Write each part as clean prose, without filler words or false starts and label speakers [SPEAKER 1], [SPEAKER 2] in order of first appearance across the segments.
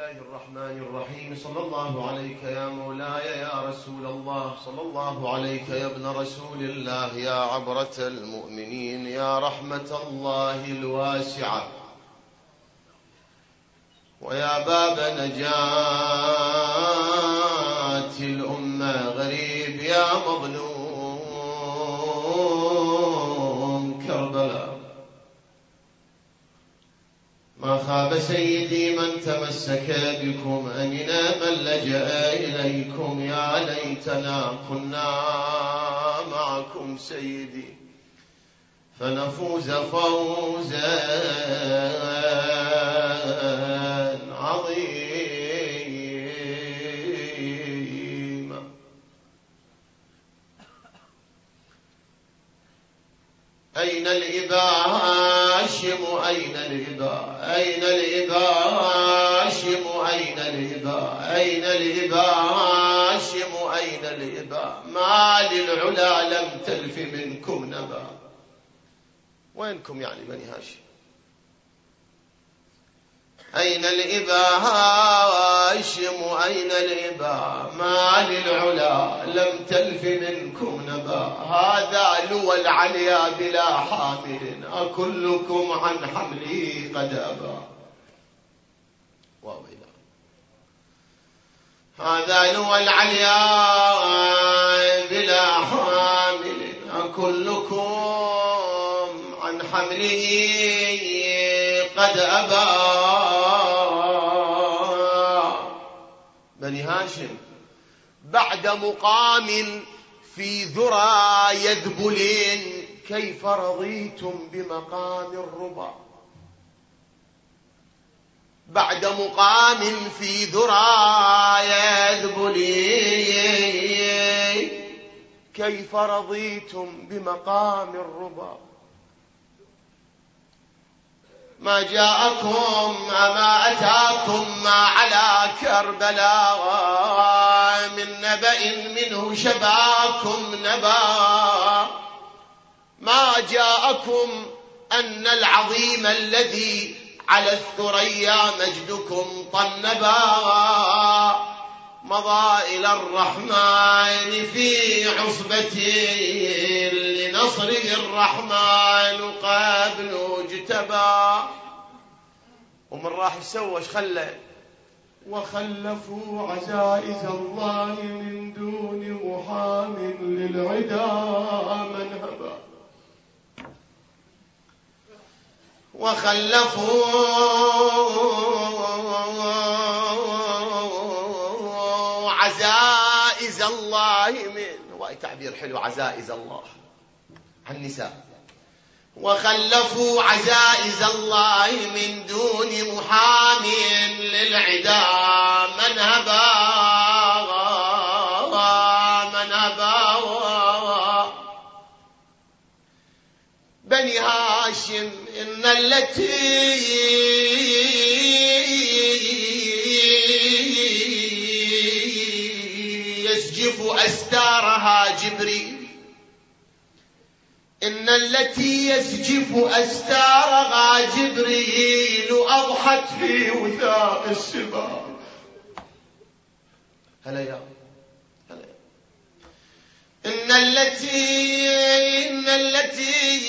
[SPEAKER 1] الله الرحمن الرحيم. صلى الله عليك يا مولاي يا رسول الله، صلى الله عليك يا ابن رسول الله، يا عبرة المؤمنين، يا رحمة الله الواسعة، ويا باب نجاة الأمة، غريب يا مظلوم كربلاء. ما خاب سيدي من تمسك بكم، أمنا من لجأ إليكم، يا ليتنا كنا معكم سيدي فنفوز فوزا عظيما. أين الإباشم أين الإبا، أين الإباشم أين الإبا، أين الإباشم أين الإبا، ما للعلا لم تلف منكم نبا. وينكم يعني بني هاشم؟ أين الإباشم أين الإبا، ما للعلا لم تلف منكم نبا. هذا لوى العليا بلا حامل، أكلكم عن حملي قد أبى. وويلا، هذا لوى العليا بلا حامل، أكلكم عن حمله قد أبى. بني هاشم بعد مقام في ذرى يذبلين، كيف رضيتم بمقام الربا. بعد مقام في ذرى يذبلين، كيف رضيتم بمقام الربا. ما جاءكم ما أتاكم ما على كربلاء، من نبأ منه شباكم نبا. ما جاءكم أن العظيم الذي على الثريا مجدكم طنبا، مضى إلى الرحمن في عصبته، لنصره الرحمن قبل اجتبى. ومن راح يسوى خلى وخلفوا عزائز الله من دون محام للعدا منهبا. وخلفوا عزائز الله من، واي تعبير حلو، عزائز الله عن النساء. وخلفوا عزائز الله من دون محام للعدا منهبا منهبا. بني هاشم إن التي يسجف أستارها جبريل، إن التي يسجف أستارها جبريل أضحت في وثاق السباع. هلا يا هلا. إن التي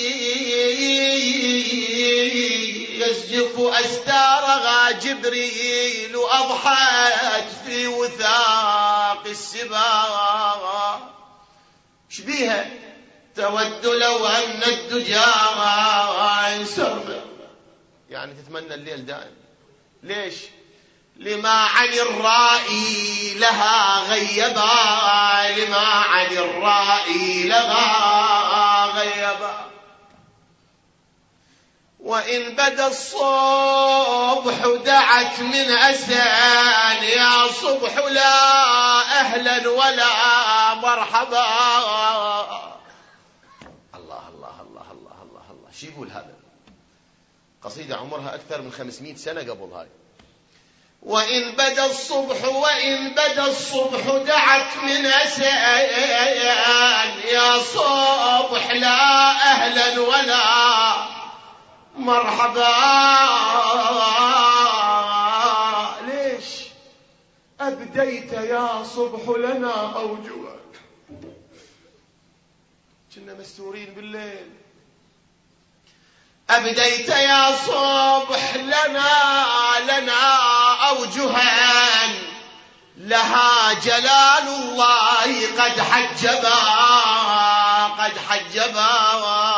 [SPEAKER 1] يسجف أستارها جبريل أضحت في وثاق السباع. شبيها تود لو أن الدجى سرب، يعني تتمنى الليل دائم. ليش؟ لما عن الرائي لها غيبا، لما عن الرائي لها غيبا. وإن بدا الصبح دعت من أسان، يا صبح لا أهلا ولا مرحبا. الله الله الله الله الله الله. شو يقول هذا؟ قصيدة عمرها أكثر من 500 سنة قبل هاي. وإن بدا الصبح وإن بدا الصبح دعت من أسان، يا صبح لا أهلا ولا مرحبا. ليش؟ أبديت يا صبح لنا أوجها. كنا مستورين بالليل. أبديت يا صبح لنا أوجها لها جلال الله قد حجبا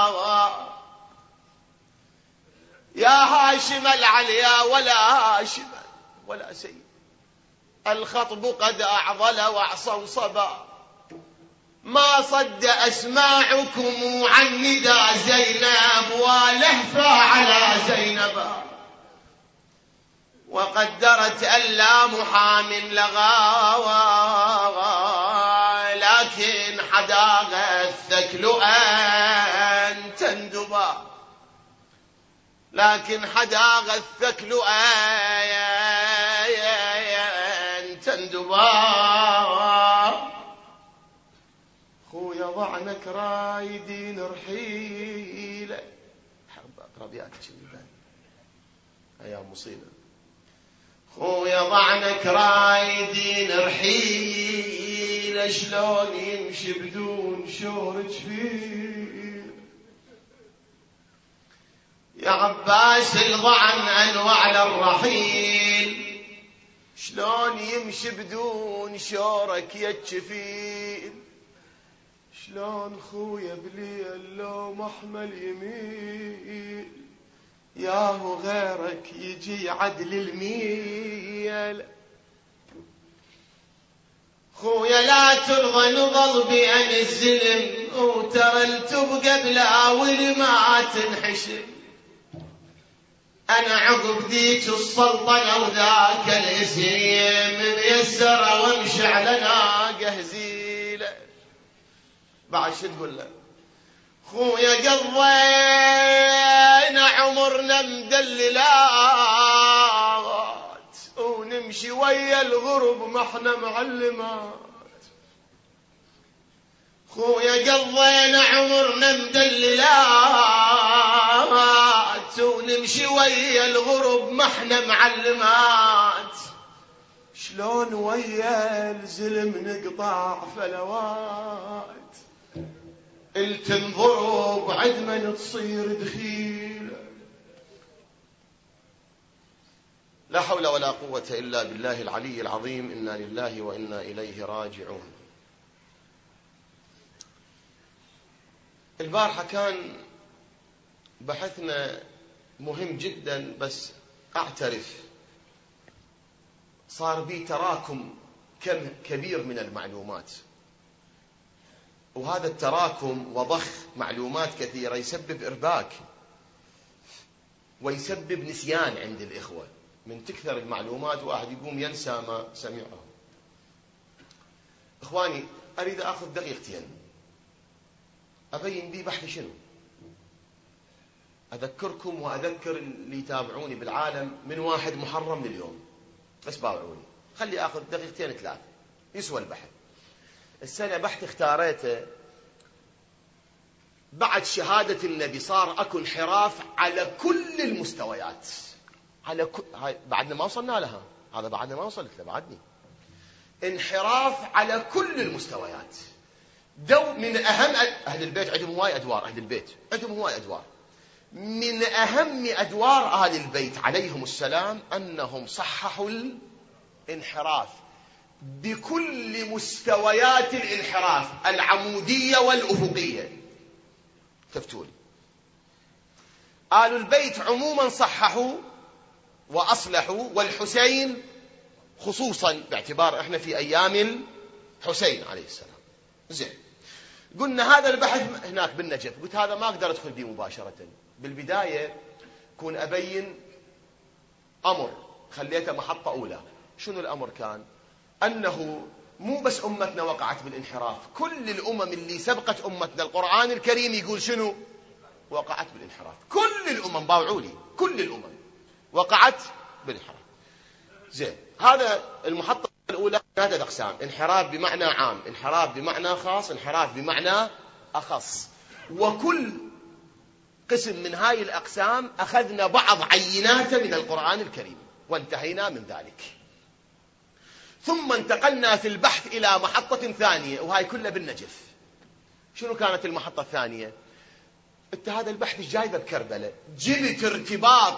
[SPEAKER 1] يا هاشم العليا ولا هاشم ولا سيد، الخطب قد أعضل وأعصوصبا، ما صد أسماعكم عن ندى زينب ولهفا على زينب، وقدرت ألا محام لغا لكن حداغ الثكل أن تندبا، لكن حداغ الثكل أن تندبا. خويا ضعنك رايدين رحيله. حب اقرا بياتك البال يا مصيبه. خويا ضعنك رايدين رحيله، شلون يمشي بدون شور جفيل. يا عباس الضعن انوع للرحيل، شلون يمشي بدون شورك يا الجفيل. شلون خويا بليل لو محمل يميل، ياهو غيرك يجي عدل الميل. خويا لا ترضى نضل بأن الزلم، وترى التبقى بلاول ما تنحشم. أنا عقب ذيك السلطنة وذاك الاسم ميسرة وامشي على ناقة هزيلة. بعد شو تقول له؟ خويا قضينا عمرنا مدللات، ونمشي ويا الغرب ما احنا معلمات. خويا قضينا عمرنا مدللات، ونمشي ويا الغرب ما احنا معلمات. شلون ويا الزلم نقطع فلوات، التنضرب عدمن تصير دخيلة. لا حول ولا قوة إلا بالله العلي العظيم. إنا لله وإنا إليه راجعون. البارحة كان بحثنا مهم جدا، بس أعترف صار بي تراكم كم كبير من المعلومات، وهذا التراكم وضخ معلومات كثيرة يسبب إرباك ويسبب نسيان عند الإخوة. من تكثر المعلومات واحد يقوم ينسى ما سمعه. إخواني، أريد أخذ دقيقتين أبين بي بحث شنو. أذكركم وأذكر اللي يتابعوني بالعالم من 1 محرم لليوم، بس باوعوني، خلي أخذ دقيقتين 3 يسوى البحث. السنة بحث اختاريته بعد شهادة النبي صار أكو انحراف على كل المستويات، على بعدنا ما وصلنا لها، هذا بعدنا ما وصلت له، بعدني انحراف على كل المستويات. من أهم أهل البيت عندهم هواي أدوار، أهل البيت عندهم هواي أدوار. من أهم أدوار أهل البيت عليهم السلام أنهم صححوا الانحراف بكل مستويات الانحراف، العمودية والأفقية. تفتولي آل البيت عموما صححوا وأصلحوا، والحسين خصوصا باعتبار احنا في أيام الحسين عليه السلام. زين، قلنا هذا البحث هناك بالنجف، قلت هذا ما أقدر أدخل به مباشرة. بالبداية كون أبين أمر خليته محطة أولى. شنو الأمر كان؟ أنه مو بس أمتنا وقعت بالانحراف، كل الأمم اللي سبقت أمتنا القرآن الكريم يقول شنو؟ وقعت بالانحراف. كل الأمم، باوعولي، كل الأمم وقعت بالانحراف. زين، هذا المحطة الأولى 3 أقسام: انحراف بمعنى عام، انحراف بمعنى خاص، انحراف بمعنى أخص. وكل قسم من هاي الأقسام أخذنا بعض عيناته من القرآن الكريم وانتهينا من ذلك. ثم انتقلنا في البحث إلى محطة ثانية، وهاي كلها بالنجف. شنو كانت المحطة الثانية؟ انت هذا البحث جايبه بكربلاء، جبت ارتباط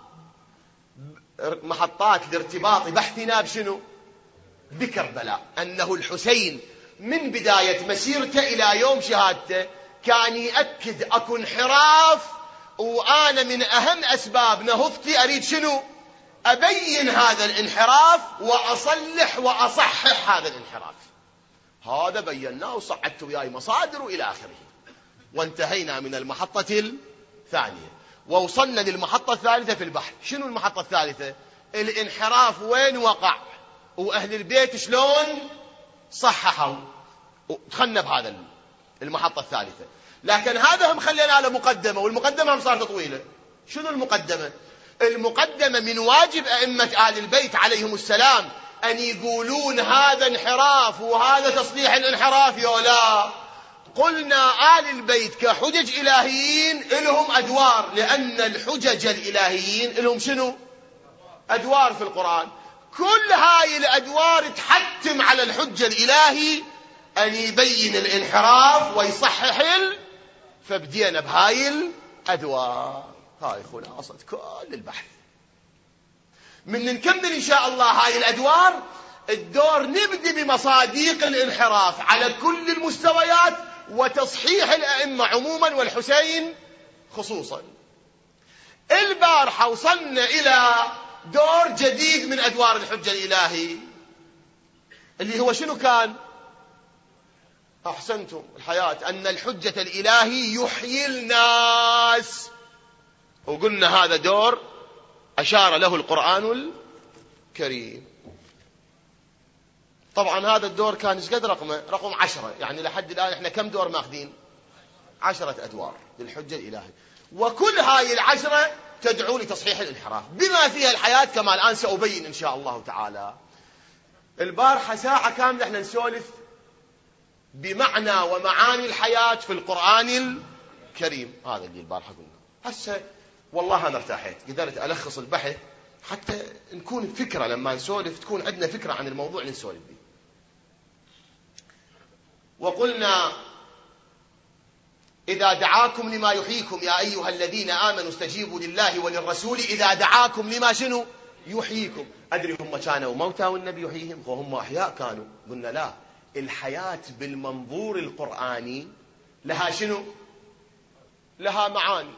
[SPEAKER 1] محطات لارتباط بحثنا بشنو؟ بكربلاء. أنه الحسين من بداية مسيرته إلى يوم شهادته كان يأكد أكو انحراف، وأنا من أهم أسباب نهضتي أريد شنو؟ أبين هذا الانحراف وأصلح وأصحح هذا الانحراف. هذا بيناه وصعدت وياي مصادر وإلى آخره. وانتهينا من المحطة الثانية ووصلنا للمحطة الثالثة في البحث. شنو المحطة الثالثة؟ الانحراف وين وقع وأهل البيت شلون صححوا. دخلنا بهذا المحطة الثالثة. لكن هذا هم خلينا له مقدمة، والمقدمة هم صارت طويلة. شنو المقدمة؟ المقدمة من واجب أئمة آل البيت عليهم السلام أن يقولون هذا انحراف وهذا تصليح الانحراف يولا. قلنا آل البيت كحجج إلهيين لهم أدوار، لأن الحجج الإلهيين لهم شنو؟ أدوار في القرآن. كل هاي الأدوار تحتم على الحجة الإلهي أن يبين الانحراف ويصحح فبدينا بهاي الأدوار. هاي خلاصة كل البحث. من نكمل إن شاء الله هاي الأدوار، الدور نبدي بمصاديق الانحراف على كل المستويات وتصحيح الأئمة عموما والحسين خصوصا. البارحة وصلنا إلى دور جديد من أدوار الحجة الإلهي، اللي هو شنو كان؟ أحسنتم الحياة، أن الحجة الإلهي يحيي الناس. وقلنا هذا دور أشار له القرآن الكريم. طبعا هذا الدور كان ايش قد رقمه؟ رقم 10. يعني لحد الآن احنا كم دور ماخذين؟ 10 أدوار للحجة الإلهي، وكل هاي 10 تدعو لتصحيح الانحراف بما فيها الحياة، كما الآن سأبين إن شاء الله تعالى. البارحة ساعة كاملة احنا نسولف بمعنى ومعاني الحياة في القرآن الكريم. هذا اللي البارحة قلنا. هسه والله أنا ارتاحيت، قدرت ألخص البحث حتى نكون فكرة لما نسولف، تكون عندنا فكرة عن الموضوع اللي نسولف به. وقلنا إذا دعاكم لما يحييكم يا أيها الذين آمنوا استجيبوا لله وللرسول إذا دعاكم لما شنو يحييكم. أدري هم كانوا موتى والنبي يحييهم وهم أحياء كانوا؟ قلنا لا، الحياة بالمنظور القرآني لها شنو؟ لها معاني،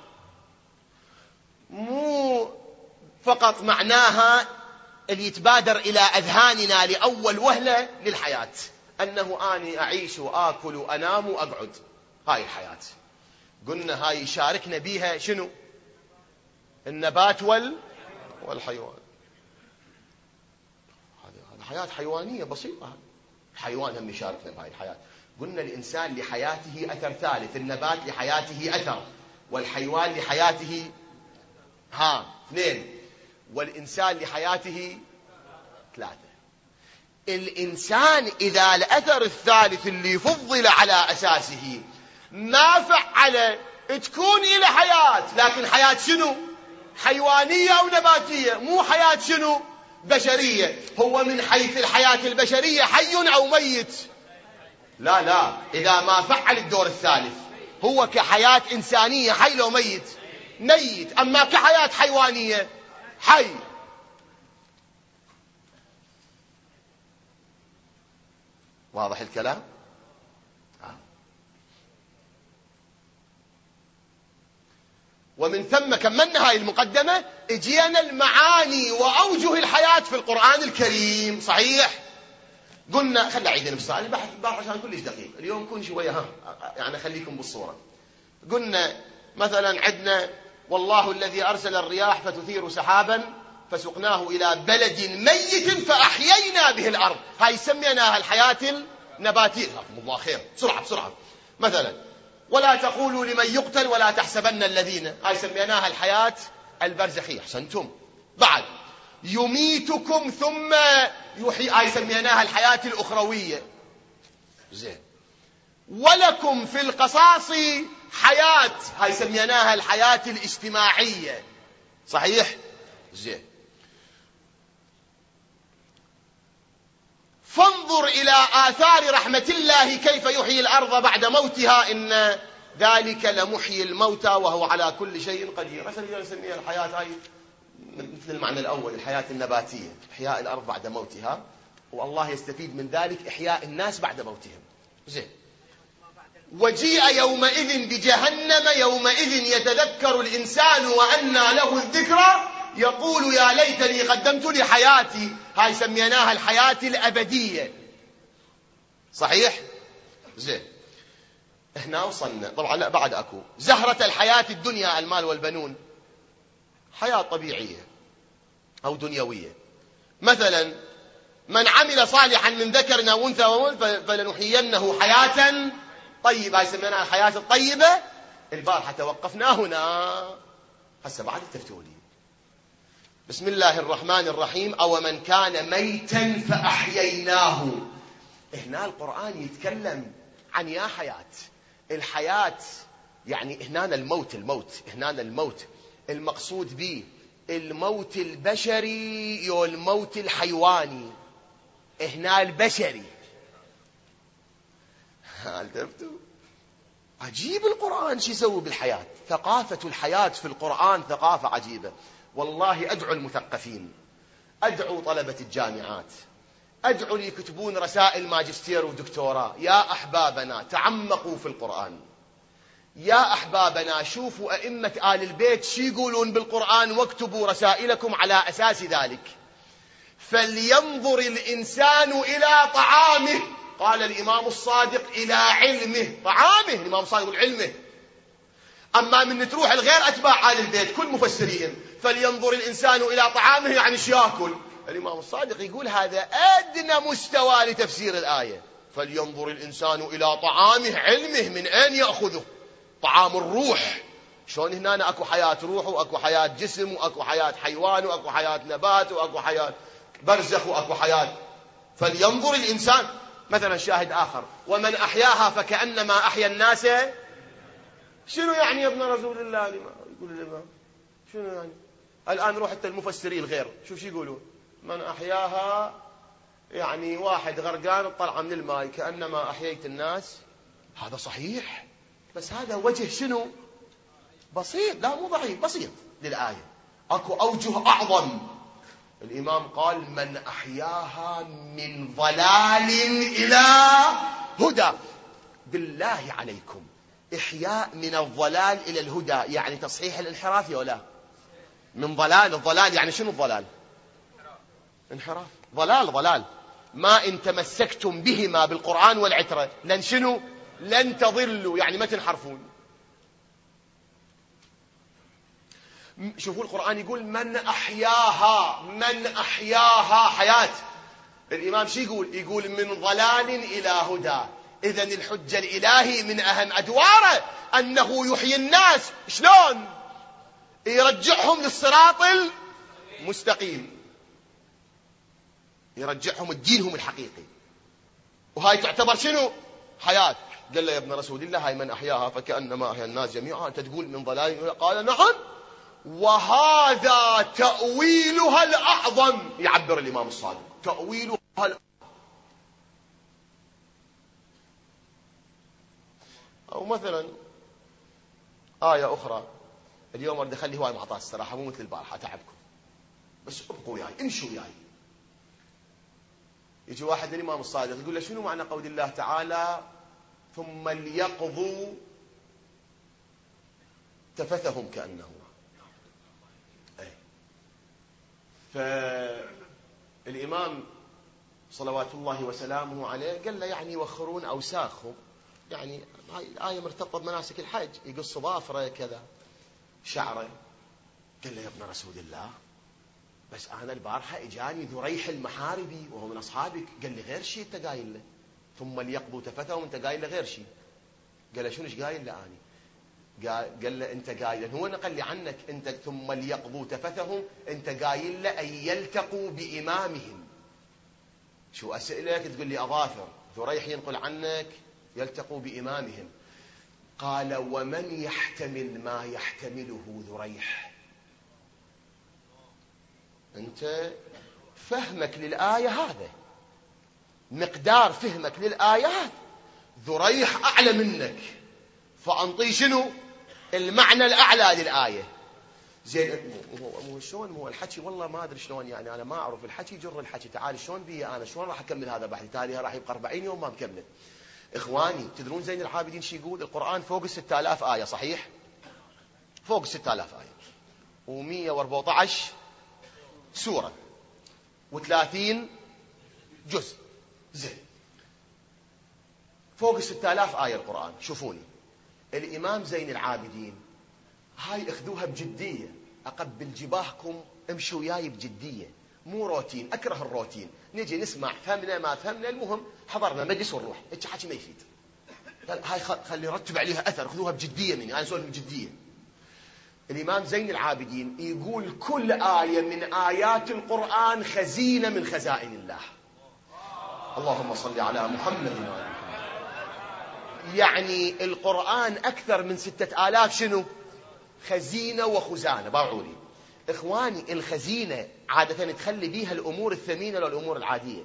[SPEAKER 1] مو فقط معناها اللي يتبادر إلى أذهاننا لأول وهلة للحياة، أنه أني أعيش وآكل وأنام وأقعد، هاي الحياة. قلنا هاي يشاركنا بيها شنو؟ النبات والحيوان. هذه حياة حيوانية بسيطة. الحيوان هم يشاركنا بهاي الحياة. قلنا الإنسان لحياته أثر ثالث، النبات لحياته أثر، والحيوان لحياته 2، والإنسان لحياته 3. الإنسان إذا الأثر الثالث اللي فضل على أساسه ما فعل تكون إلى حياة، لكن حياة شنو؟ حيوانية أو نباتية، مو حياة شنو؟ بشرية. هو من حيث الحياة البشرية حي أو ميت؟ لا، إذا ما فعل الدور الثالث هو كحياة إنسانية حي لو ميت؟ ميت. أما كحياة حيوانية حي. واضح الكلام؟ ومن ثم كملنا هاي المقدمة، اجينا المعاني وأوجه الحياة في القرآن الكريم. صحيح؟ قلنا خلي أعيد نفس البحث عشان كلش دقيق اليوم، كون شوية يعني خليكم بالصورة. قلنا مثلا عندنا والله الذي أرسل الرياح فتثير سحابا فسقناه إلى بلد ميت فأحيينا به الأرض. هاي سميناها الحياة النباتية. الله خير، بسرعة. مثلا ولا تقولوا لمن يقتل ولا تحسبن الذين، هاي سميناها الحياة البرزخية. أحسنتم. بعد يميتكم ثم يحيي، هاي سميناها الحياة الأخروية. زين. ولكم في القصاص حياة، هاي سميناها الحياة الاجتماعية. صحيح؟ زين. فانظر إلى آثار رحمة الله كيف يحيي الأرض بعد موتها إن ذلك لمحيي الموتى وهو على كل شيء قدير. مثلا نسميها الحياة هاي مثل المعنى الأول، الحياة النباتية، إحياء الأرض بعد موتها، والله يستفيد من ذلك إحياء الناس بعد موتهم. زين. وجيء يومئذ بجهنم يومئذ يتذكر الإنسان وأنى له الذكرى يقول يا ليتني قدمت لحياتي. هاي سميناها الحياة الأبدية. صحيح؟ زين. احنا وصلنا طبعا، لا بعد اكو زهرة الحياة الدنيا المال والبنون، حياة طبيعية او دنيوية. مثلا من عمل صالحا من ذكر او انثى فلنحيينه حياة طيبة، هاي سميناها الحياة الطيبة. البارحة توقفنا هنا، هسه بعد تفتولي. بسم الله الرحمن الرحيم. أو من كان ميتا فأحييناه. هنا القرآن يتكلم عن يا حياة. الحياة يعني هنا الموت هنا الموت المقصود به الموت البشري والموت الحيواني. هنا البشري. عرفتوا؟ عجيب القرآن شو يسوي بالحياة. ثقافة الحياة في القرآن ثقافة عجيبة. والله أدعو المثقفين، أدعو طلبة الجامعات، أدعو اللي يكتبون رسائل ماجستير ودكتوراه، يا أحبابنا تعمقوا في القرآن. يا أحبابنا شوفوا أئمة آل البيت شو يقولون بالقرآن واكتبوا رسائلكم على أساس ذلك. فلينظر الإنسان إلى طعامه، قال الإمام الصادق إلى علمه. طعامه الإمام الصادق يقول علمه. أما من تروح الغير أتباع آل البيت كل مفسرين فلينظر الإنسان إلى طعامه يعني شو ياكل. الإمام الصادق يقول هذا أدنى مستوى لتفسير الآية. فلينظر الإنسان إلى طعامه، علمه من أين يأخذه؟ طعام الروح. شلون هنا أكو حياة روح وأكو حياة جسم وأكو حياة حيوان وأكو حياة نبات وأكو حياة برزخ وأكو حياة. فلينظر الإنسان. مثلا شاهد آخر ومن أحياها فكأنما أحيا الناس. شنو يعني يا ابن رسول الله؟ يقول الإمام شنو يعني؟ الآن روح حتى المفسرين الغير شوف شو يقولون. من أحياها يعني واحد غرقان طلع من الماء كأنما أحييت الناس. هذا صحيح، بس هذا وجه شنو؟ بسيط، لا مو ضعيف، بسيط للآية. أكو أوجه أعظم. الإمام قال من أحياها من ضلال إلى هدى. بالله عليكم إحياء من الضلال إلى الهدى يعني تصحيح الانحراف يا لا؟ من ضلال، الضلال يعني شنو الضلال؟ انحراف. ضلال ما إن تمسكتم بهما بالقرآن والعترة لن شنو؟ لن تضلوا، يعني ما تنحرفون. شوفوا القرآن يقول من أحياها، من أحياها حياة. الإمام شو يقول؟ يقول من ضلال إلى هدى. إذن الحجة الإلهي من أهم أدواره أنه يحيي الناس. شلون؟ يرجعهم للصراط المستقيم، يرجعهم لدينهم الحقيقي. وهاي تعتبر شنو؟ حياة. قال له يا ابن رسول الله هاي من أحياها فكأنما أحيا الناس جميعا. أنت تقول من ضلال. قال نعم وهذا تأويلها الأعظم. يعبر الإمام الصادق تأويلها الأعظم. أو مثلا آية أخرى اليوم أريد أخلي هواي معطاة الصراحة مو مثل البارحة أتعبكم، بس ابقوا وياي امشوا وياي. يجي واحد الإمام الصادق يقول له شنو معنى قول الله تعالى ثم ليقضوا تفثهم كأنه. فالإمام صلوات الله وسلامه عليه قال له يعني يوخرون أوساخهم، يعني هاي الآية مرتبطة بمناسك الحج، يقص ظافره كذا شعره. قال له يا ابن رسول الله بس أنا البارحة إجاني ذريح المحاربي وهو من أصحابك قال لي غير شيء أنت قايل له. ثم ليقضوا تفثهم أنت قايل له غير شيء. قال له شنو قايل له أني؟ قال له أنت قايل هو نقل لي عنك أنت ثم ليقضوا تفثهم أنت قايل له أن يلتقوا بإمامهم. شو أسألك تقول لي أظافر؟ ذريح ينقل عنك يلتقوا بإمامهم. قال ومن يحتمل ما يحتمله ذريح؟ أنت فهمك للآية هذا مقدار فهمك للآيات ذريح أعلى منك، فأنطي شنو المعنى الأعلى للآية. زين مو شلون هو الحكي، والله ما أدري شلون، يعني أنا ما أعرف الحكي جر الحكي، تعال شلون بي أنا شلون راح أكمل هذا بحثي، تالي راح يبقى 40 يوم ما مكمل. إخواني تدرون زين العابدين شي يقول؟ القرآن فوق 6000 آية صحيح؟ فوق 6000 آية و114 سورة و30 جزء. زين فوق 6000 آية القرآن. شوفوني الإمام زين العابدين هاي اخذوها بجدية، أقبل جباهكم امشوا وياي بجدية، مو روتين، أكره الروتين، نجي نسمع فهمنا ما فهمنا المهم حضرنا مجلس ونروح، هيك حكي ما يفيد. هاي خلي نرتب عليها أثر، خذوها بجدية مني، أنا أسولف بجدية. الإمام زين العابدين يقول كل آية من آيات القرآن خزينة من خزائن الله. اللهم صل على محمد وآل محمد. يعني القرآن أكثر من 6000 شنو خزينة وخزانة. باعولي إخواني الخزينة عادة تخلي بيها الأمور الثمينة والأمور العادية.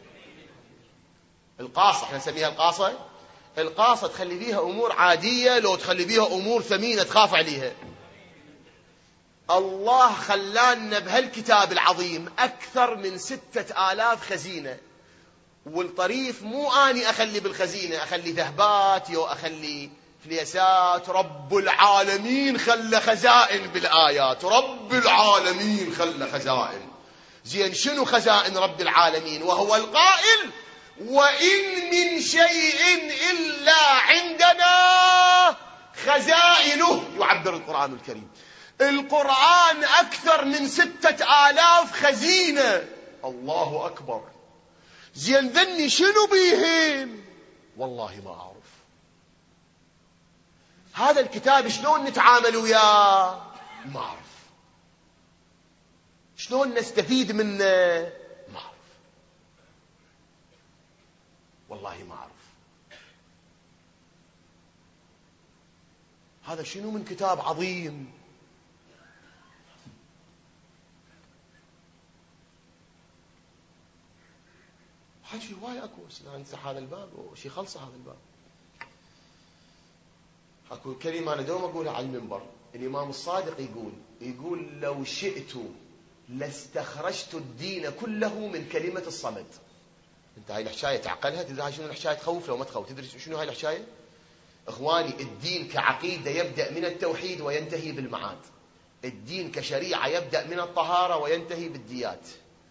[SPEAKER 1] القاصة احنا نسميها القاصة، القاصة تخلي بيها أمور عادية، لو تخلي بيها أمور ثمينة تخاف عليها. الله خلانا بهالكتاب العظيم أكثر من 6000 خزينة، والطريف مو أني أخلي بالخزينة أخلي ذهبات يو أخلي فليسات، رب العالمين خلى خزائن بالآيات، رب العالمين خلى خزائن. زين شنو خزائن رب العالمين؟ وهو القائل وإن من شيء إلا عندنا خزائنه، يعبر القرآن الكريم. القرآن أكثر من 6000 خزينة. الله أكبر. زين ذني شنو بيهم؟ والله ما أعرف. هذا الكتاب شلون نتعامل وياه؟ ما أعرف. شلون نستفيد منه؟ ما أعرف، والله ما أعرف. هذا شنو من كتاب عظيم. حكي هواي اكو، ننسى هذا الباب وشي خلص هذا الباب. اكو كلمه انا دوم اقولها على المنبر، الامام الصادق يقول لو شئت لاستخرجت الدين كله من كلمه الصمد. انت هاي الحكايه تعقلها؟ تدري هاي شنو الحكايه؟ تخوف لو ما تخوف. تدري شنو هاي الحكايه؟ اخواني الدين كعقيده يبدا من التوحيد وينتهي بالمعاد. الدين كشريعه يبدا من الطهاره وينتهي بالديات.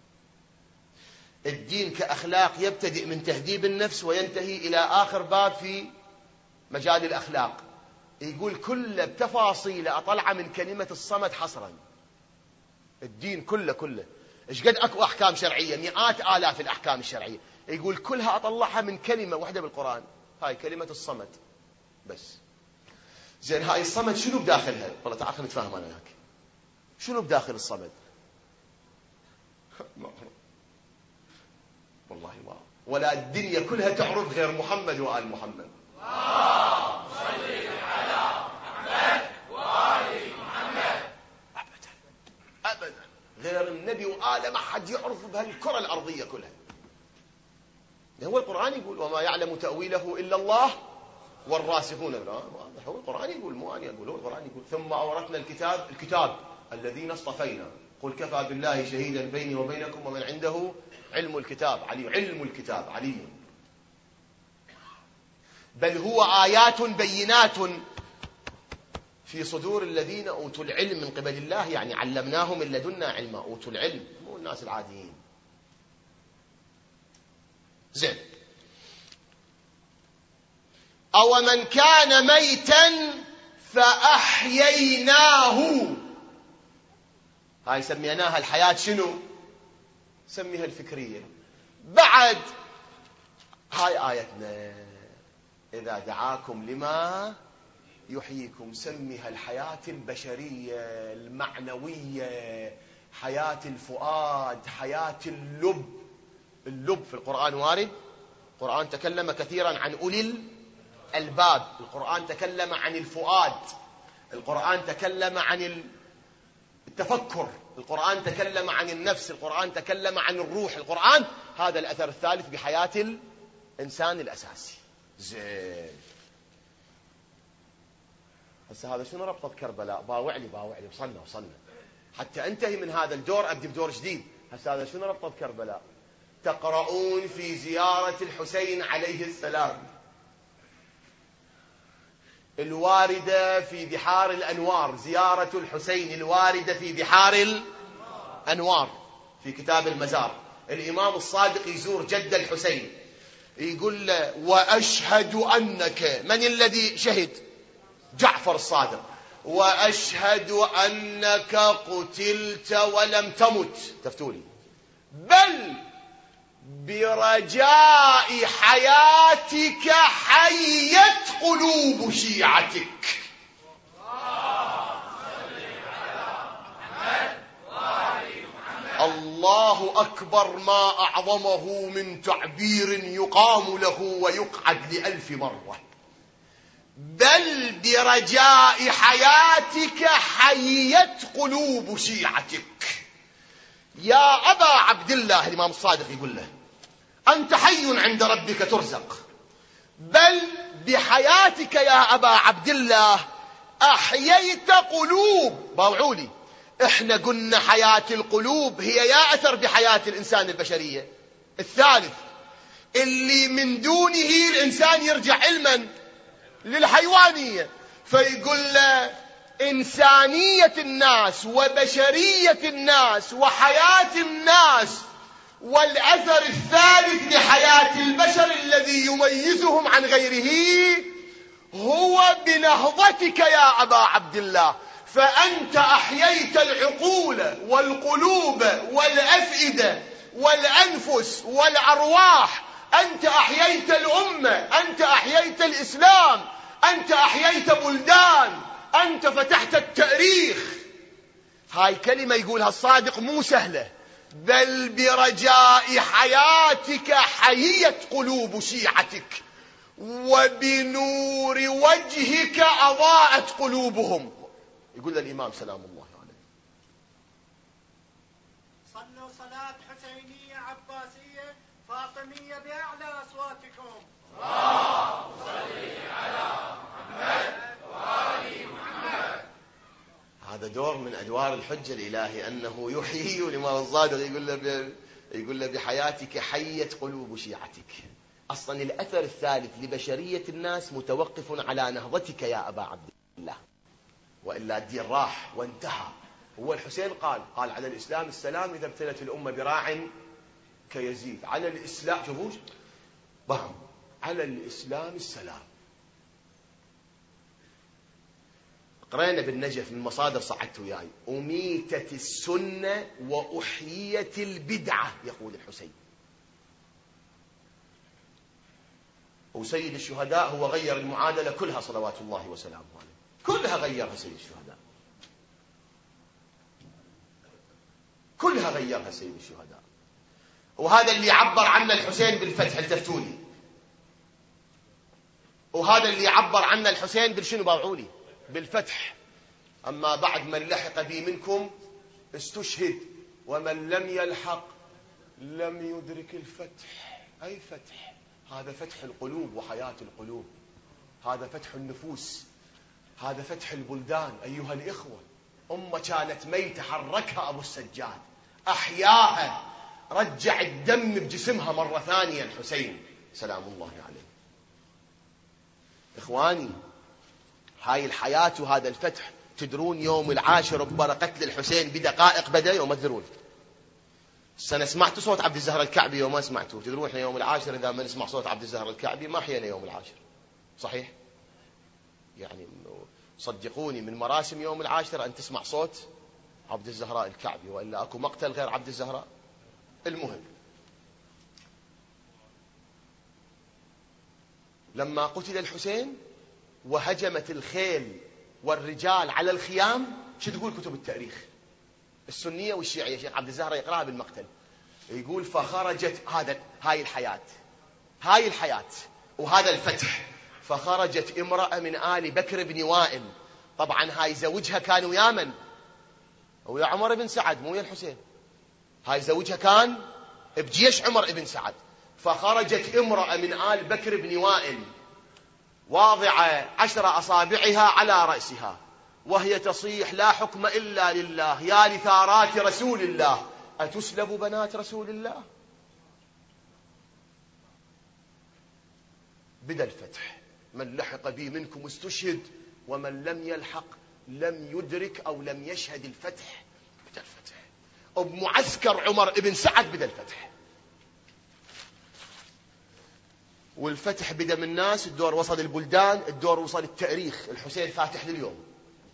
[SPEAKER 1] الدين كأخلاق يبتدئ من تهذيب النفس وينتهي إلى آخر باب في مجال الأخلاق. يقول كله بتفاصيل أطلع من كلمة الصمد حصرا. الدين كله إيش قد أكو أحكام شرعية، مئات آلاف الأحكام الشرعية، يقول كلها أطلعها من كلمة واحدة بالقرآن، هاي كلمة الصمد بس. زين هاي الصمد شنو بداخلها؟ والله تعال خلينا نتفاهم أنا وياك. شنو بداخل الصمد؟ والله ما، ولا الدنيا كلها تعرف غير محمد وآل محمد. اللهم صل على محمد وآل محمد. أبدا غير النبي وآله ما حد يعرف بهالكرة الأرضية كلها. هو القرآن يقول وما يعلم تأويله إلا الله والراسخون. هو القرآن يقول، مو أنا أقول، هو القرآن يقول ثم أورثنا الكتاب الذين اصطفينا قل كفى بالله شهيدا بيني وبينكم ومن عنده علم الكتاب علي. علم الكتاب علي، بل هو آيات بينات في صدور الذين أوتوا العلم من قبل الله، يعني علمناهم من لدنا علما. أوتوا العلم مو الناس العاديين. زين أو من كان ميتا فأحييناه، هاي سميناها الحياة شنو؟ سميها الفكرية. بعد هاي آيتنا إذا دعاكم لما يحييكم، سميها الحياة البشرية المعنوية، حياة الفؤاد، حياة اللب. اللب في القرآن وارد. القرآن تكلم كثيرا عن أولي الألباب، القرآن تكلم عن الفؤاد، القرآن تكلم عن التفكر، القرآن تكلم عن النفس، القرآن تكلم عن الروح، القرآن هذا الأثر الثالث بحياة الإنسان الأساسي. زين، هسه هذا شنو ربطه بكربلاء؟ باوعلي وصلنا حتى انتهي من هذا الدور أبدي بدور جديد. هسه هذا شنو ربطه بكربلاء؟ تقرؤون في زيارة الحسين عليه السلام الواردة في بحار الأنوار، زيارة الحسين الواردة في بحار الأنوار في كتاب المزار. الإمام الصادق يزور جد الحسين يقول له وأشهد أنك، من الذي شهد؟ جعفر الصادق. وأشهد أنك قتلت ولم تمت، تفتولي، بل برجاء حياتك حيت قلوب شيعتك. الله أكبر، ما أعظمه من تعبير يقام له ويقعد ل1000 مرة. بل برجاء حياتك حيت قلوب شيعتك. يا أبا عبد الله، الإمام الصادق يقول له أنت حي عند ربك ترزق، بل بحياتك يا أبا عبد الله أحييت قلوب. باوعولي، إحنا قلنا حياة القلوب هي يا أثر بحياة الإنسان البشرية. الثالث اللي من دونه الإنسان يرجع علما للحيوانية، فيقول له إنسانية الناس وبشرية الناس وحياة الناس، والأثر الثالث لحياة البشر الذي يميزهم عن غيره هو بنهضتك يا أبا عبد الله. فأنت أحييت العقول والقلوب والأفئدة والأنفس والأرواح، أنت أحييت الأمة، أنت أحييت الإسلام، أنت أحييت بلدان، أنت فتحت التاريخ. هاي كلمة يقولها الصادق مو سهلة. بل برجاء حياتك حيت قلوب شيعتك وبنور وجهك أضاءت قلوبهم. يقول الإمام سلام الله عليه
[SPEAKER 2] صلوا صلاة حسينية عباسية فاطمية بأعلى أصواتكم. اللهم صل على محمد وآل محمد.
[SPEAKER 1] هذا دور من أدوار الحجة الإلهي أنه يحيي. الإمام الصادق يقول له بحياتك حيت قلوب شيعتك. أصلا الأثر الثالث لبشرية الناس متوقف على نهضتك يا أبا عبد الله، وإلا الدين راح وانتهى. هو الحسين قال على الإسلام السلام إذا ابتلت الأمة براع كيزيد. على الإسلام، شوفوش بهم، على الإسلام السلام. قرينا بالنجف من مصادر صعدت وياي، أميتت السنة وأحييت البدعة، يقول الحسين. وسيد الشهداء هو غير المعادلة كلها صلوات الله وسلامه عليه، كلها غيرها سيد الشهداء، كلها غيرها سيد الشهداء. وهذا اللي عبر عنه الحسين بالفتح التفتولي، وهذا اللي عبر عنه الحسين بالشنو باوعولي؟ بالفتح. أما بعد من لحق بي منكم استشهد ومن لم يلحق لم يدرك الفتح. أي فتح؟ هذا فتح القلوب وحياة القلوب، هذا فتح النفوس، هذا فتح البلدان. أيها الإخوة، أمة كانت ميتة حركها أبو السجاد، أحياها، رجع الدم بجسمها مرة ثانية الحسين سلام الله عليه. إخواني، هاي الحياة وهذا الفتح، تدرون يوم العاشر ببرا قتل الحسين بدقائق بدأ يوم ما تدرون. السنة سمعتوا صوت عبد الزهر الكعبي يوم ما سمعتوا؟ تدرون احنا يوم العاشر إذا ما نسمع صوت عبد الزهر الكعبي ما حينا يوم العاشر. صحيح؟ يعني صدقوني من مراسم يوم العاشر أن تسمع صوت عبد الزهراء الكعبي، وإلا أكو مقتل غير عبد الزهراء. المهم، لما قتل الحسين وهجمت الخيل والرجال على الخيام، شو تقول كتب التاريخ السنية والشيعية؟ شيخ عبد الزهراء يقرأها بالمقتل، يقول فخرجت هاي الحياة وهذا الفتح، فخرجت امرأة من آل بكر بن وائل. طبعا هاي زوجها كان ويا من؟ ويا عمر بن سعد مو ويا الحسين. هاي زوجها كان بجيش عمر بن سعد. فخرجت امرأة من آل بكر بن وائل واضعة 10 أصابعها على رأسها وهي تصيح: لا حكم إلا لله، يا لثارات رسول الله، أتسلب بنات رسول الله؟ بدأ الفتح. من لحق بي منكم استشهد ومن لم يلحق لم يدرك أو لم يشهد الفتح. بدأ الفتح. وبمعسكر عمر بن سعد بدأ الفتح. والفتح بدأ من الناس، الدور وصل البلدان، الدور وصل التاريخ. الحسين فاتح لليوم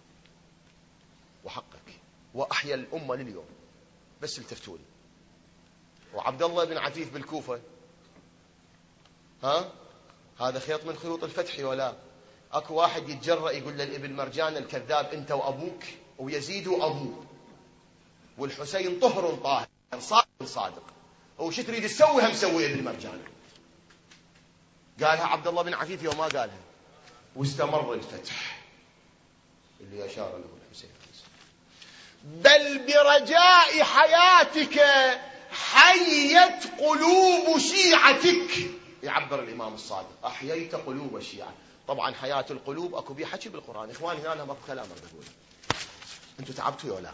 [SPEAKER 1] وحقك وأحيا الأمة لليوم. بس التفتوني. وعبد الله بن عفيف بالكوفة، هذا خيط من خيوط الفتح ولا؟ اكو واحد يتجرأ يقول للابن مرجان الكذاب انت وابوك، ويزيد ابوه، والحسين طهر طاهر صادق، وش تريد تسوي؟ هم سوي ابن مرجان. قالها عبد الله بن عفيف وما قالها. واستمر الفتح اللي اشار له الحسين. بل برجاء حياتك حيت قلوب شيعتك، يعبر الإمام الصادق، أحييت قلوب الشيعة. طبعا حياة القلوب أكو بيه حكي بالقرآن. إخواني هنا لهم أكو كلام أريد أقوله. أنتوا تعبتوا ولا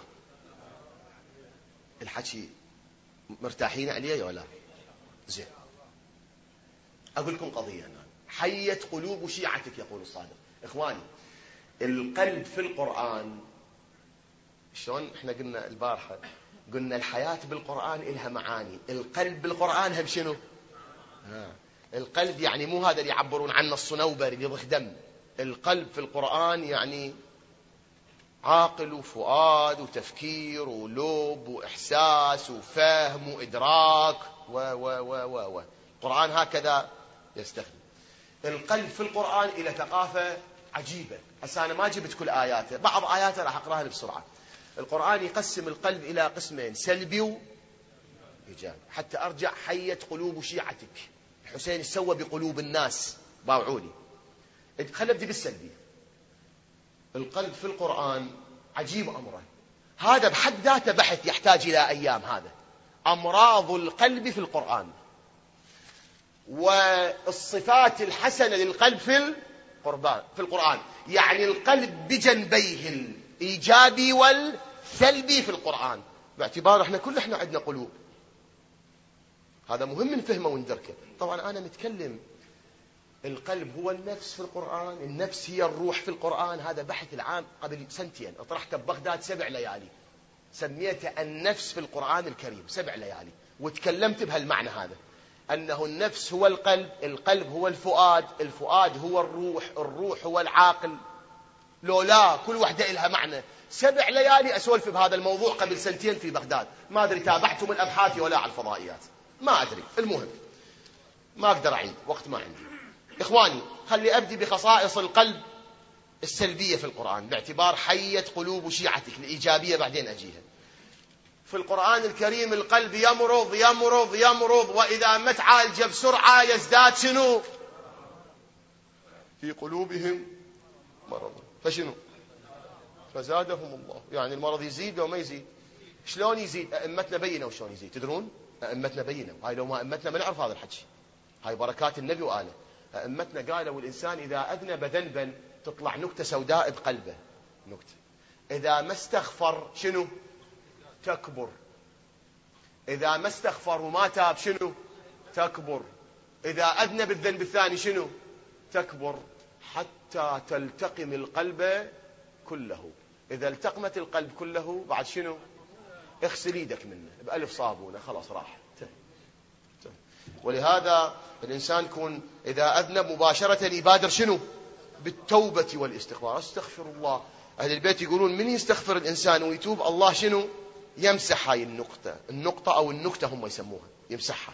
[SPEAKER 1] الحكي مرتاحين عليه ولا؟ زين، أقول لكم قضية هنا. حيت قلوب شيعتك يقول الصادق. إخواني القلب في القرآن شلون احنا قلنا البارحة، قلنا الحياة بالقرآن إلها معاني. القلب بالقرآن هم شنو؟ القلب يعني مو هذا اللي يعبرون عنه الصنوبر اللي يضخ دم. القلب في القرآن يعني عاقل وفؤاد وتفكير ولب وإحساس وفهم وإدراك و القرآن هكذا يستخدم. القلب في القرآن إلى ثقافة عجيبة. هسه أنا ما جبت كل آياته، بعض آياته راح أقرأها بسرعة. القرآن يقسم القلب إلى قسمين: سلبي وإيجابي. حتى أرجع: حيت قلوب شيعتك. الحسين سوى بقلوب الناس، باوعوني. خلينا نبدي بالسلبي. القلب في القرآن عجيب أمره، هذا بحد ذاته بحث يحتاج إلى أيام. هذا أمراض القلب في القرآن، والصفات الحسنة للقلب في القرآن. يعني القلب بجنبيه الإيجابي والسلبي في القرآن، باعتبار احنا كلنا عندنا قلوب. هذا مهم نفهمه وندركه. طبعا أنا متكلم القلب هو النفس في القرآن، النفس هي الروح في القرآن. هذا بحث العام قبل 2 سنين اطرحته ببغداد 7 ليالي، سميته النفس في القرآن الكريم 7 ليالي، وتكلمت بهالمعنى هذا، أنه النفس هو القلب، القلب هو الفؤاد، الفؤاد هو الروح، الروح هو العاقل. لا كل واحدة إلها معنى. 7 ليالي أسولف بهذا الموضوع قبل 2 سنين في بغداد. ما أدري تابعتم الأبحاث ولا على الفضائيات، ما أدري. المهم ما أقدر أعيد، وقت ما عندي. إخواني خلي أبدي بخصائص القلب السلبية في القرآن، باعتبار حيت قلوب شيعتك. الإيجابية بعدين أجيها. في القرآن الكريم القلب يمرض يمرض يمرض، وإذا ما تعالج بسرعة يزداد شنو؟ في قلوبهم مرض فشنو؟ فزادهم الله. يعني المرض يزيد لو ما يزيد. شلون يزيد؟ أئمتنا بينوا شلون يزيد، تدرون؟ أئمتنا بينوا. هاي لو ما أئمتنا ما نعرف هذا الحكي، هاي بركات النبي وآله. أئمتنا قالوا الإنسان إذا أذنب ذنبا تطلع نكتة سوداء بقلبه، نكتة. إذا ما استغفر شنو؟ تكبر. إذا ما استغفر وما تاب شنو؟ تكبر. إذا أذنب الذنب الثاني شنو؟ تكبر، حتى تلتقم القلب كله. إذا التقمت القلب كله بعد شنو؟ اغسل يدك منه بألف صابونة، خلاص راح. ولهذا الإنسان يكون إذا أذنب مباشرة يبادر شنو؟ بالتوبة والاستغفار. استغفر الله. أهل البيت يقولون من يستغفر الإنسان ويتوب الله شنو؟ يمسح هاي النقطة أو النكتة هم يسموها، يمسحها.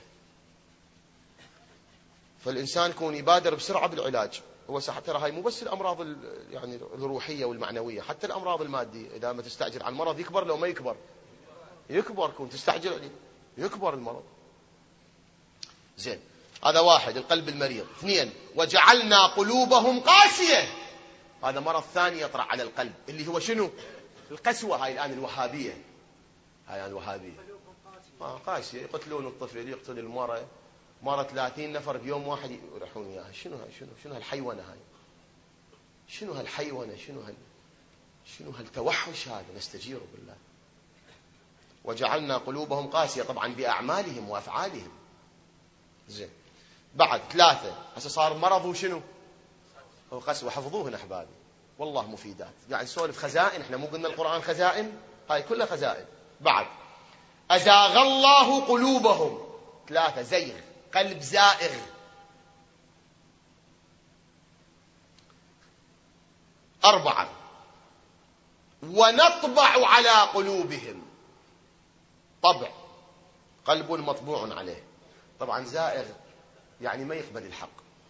[SPEAKER 1] فالإنسان يكون يبادر بسرعة بالعلاج. هو ترى هاي مو بس الأمراض يعني الروحية والمعنوية، حتى الأمراض المادية. إذا ما تستعجل على المرض يكبر، لو ما يكبر يكبر، كون تستعجل عليه يكبر المرض. زين، هذا 1 القلب المريض. 2 وجعلنا قلوبهم قاسية. هذا مرض ثاني يطرأ على القلب اللي هو شنو؟ القسوة هاي الآن الوهابية، هاي الآن الوهابية قاسية، يقتلون الطفل، يقتل المرأة، مرة 30 نفر بيوم واحد يروحون وياها. شنو هاي؟ شنو هالحيوانة هاي؟ شنو هالحيوانة؟ شنو هالتوحش هذا؟ نستجير بالله. وجعلنا قلوبهم قاسية، طبعا بأعمالهم وأفعالهم. زين. بعد 3 هسه صار مرض وشنو؟ هو قسوة. حفظوهن أحبابي والله مفيدات، يعني نسولف خزائن، احنا مو قلنا القرآن خزائن؟ هاي كلها خزائن. بعد أزاغ الله قلوبهم، 3 زيغ، قلب زائغ. 4 ونطبع على قلوبهم، طبع، قلب مطبوع عليه. طبعا زائغ يعني ما يقبل الحق،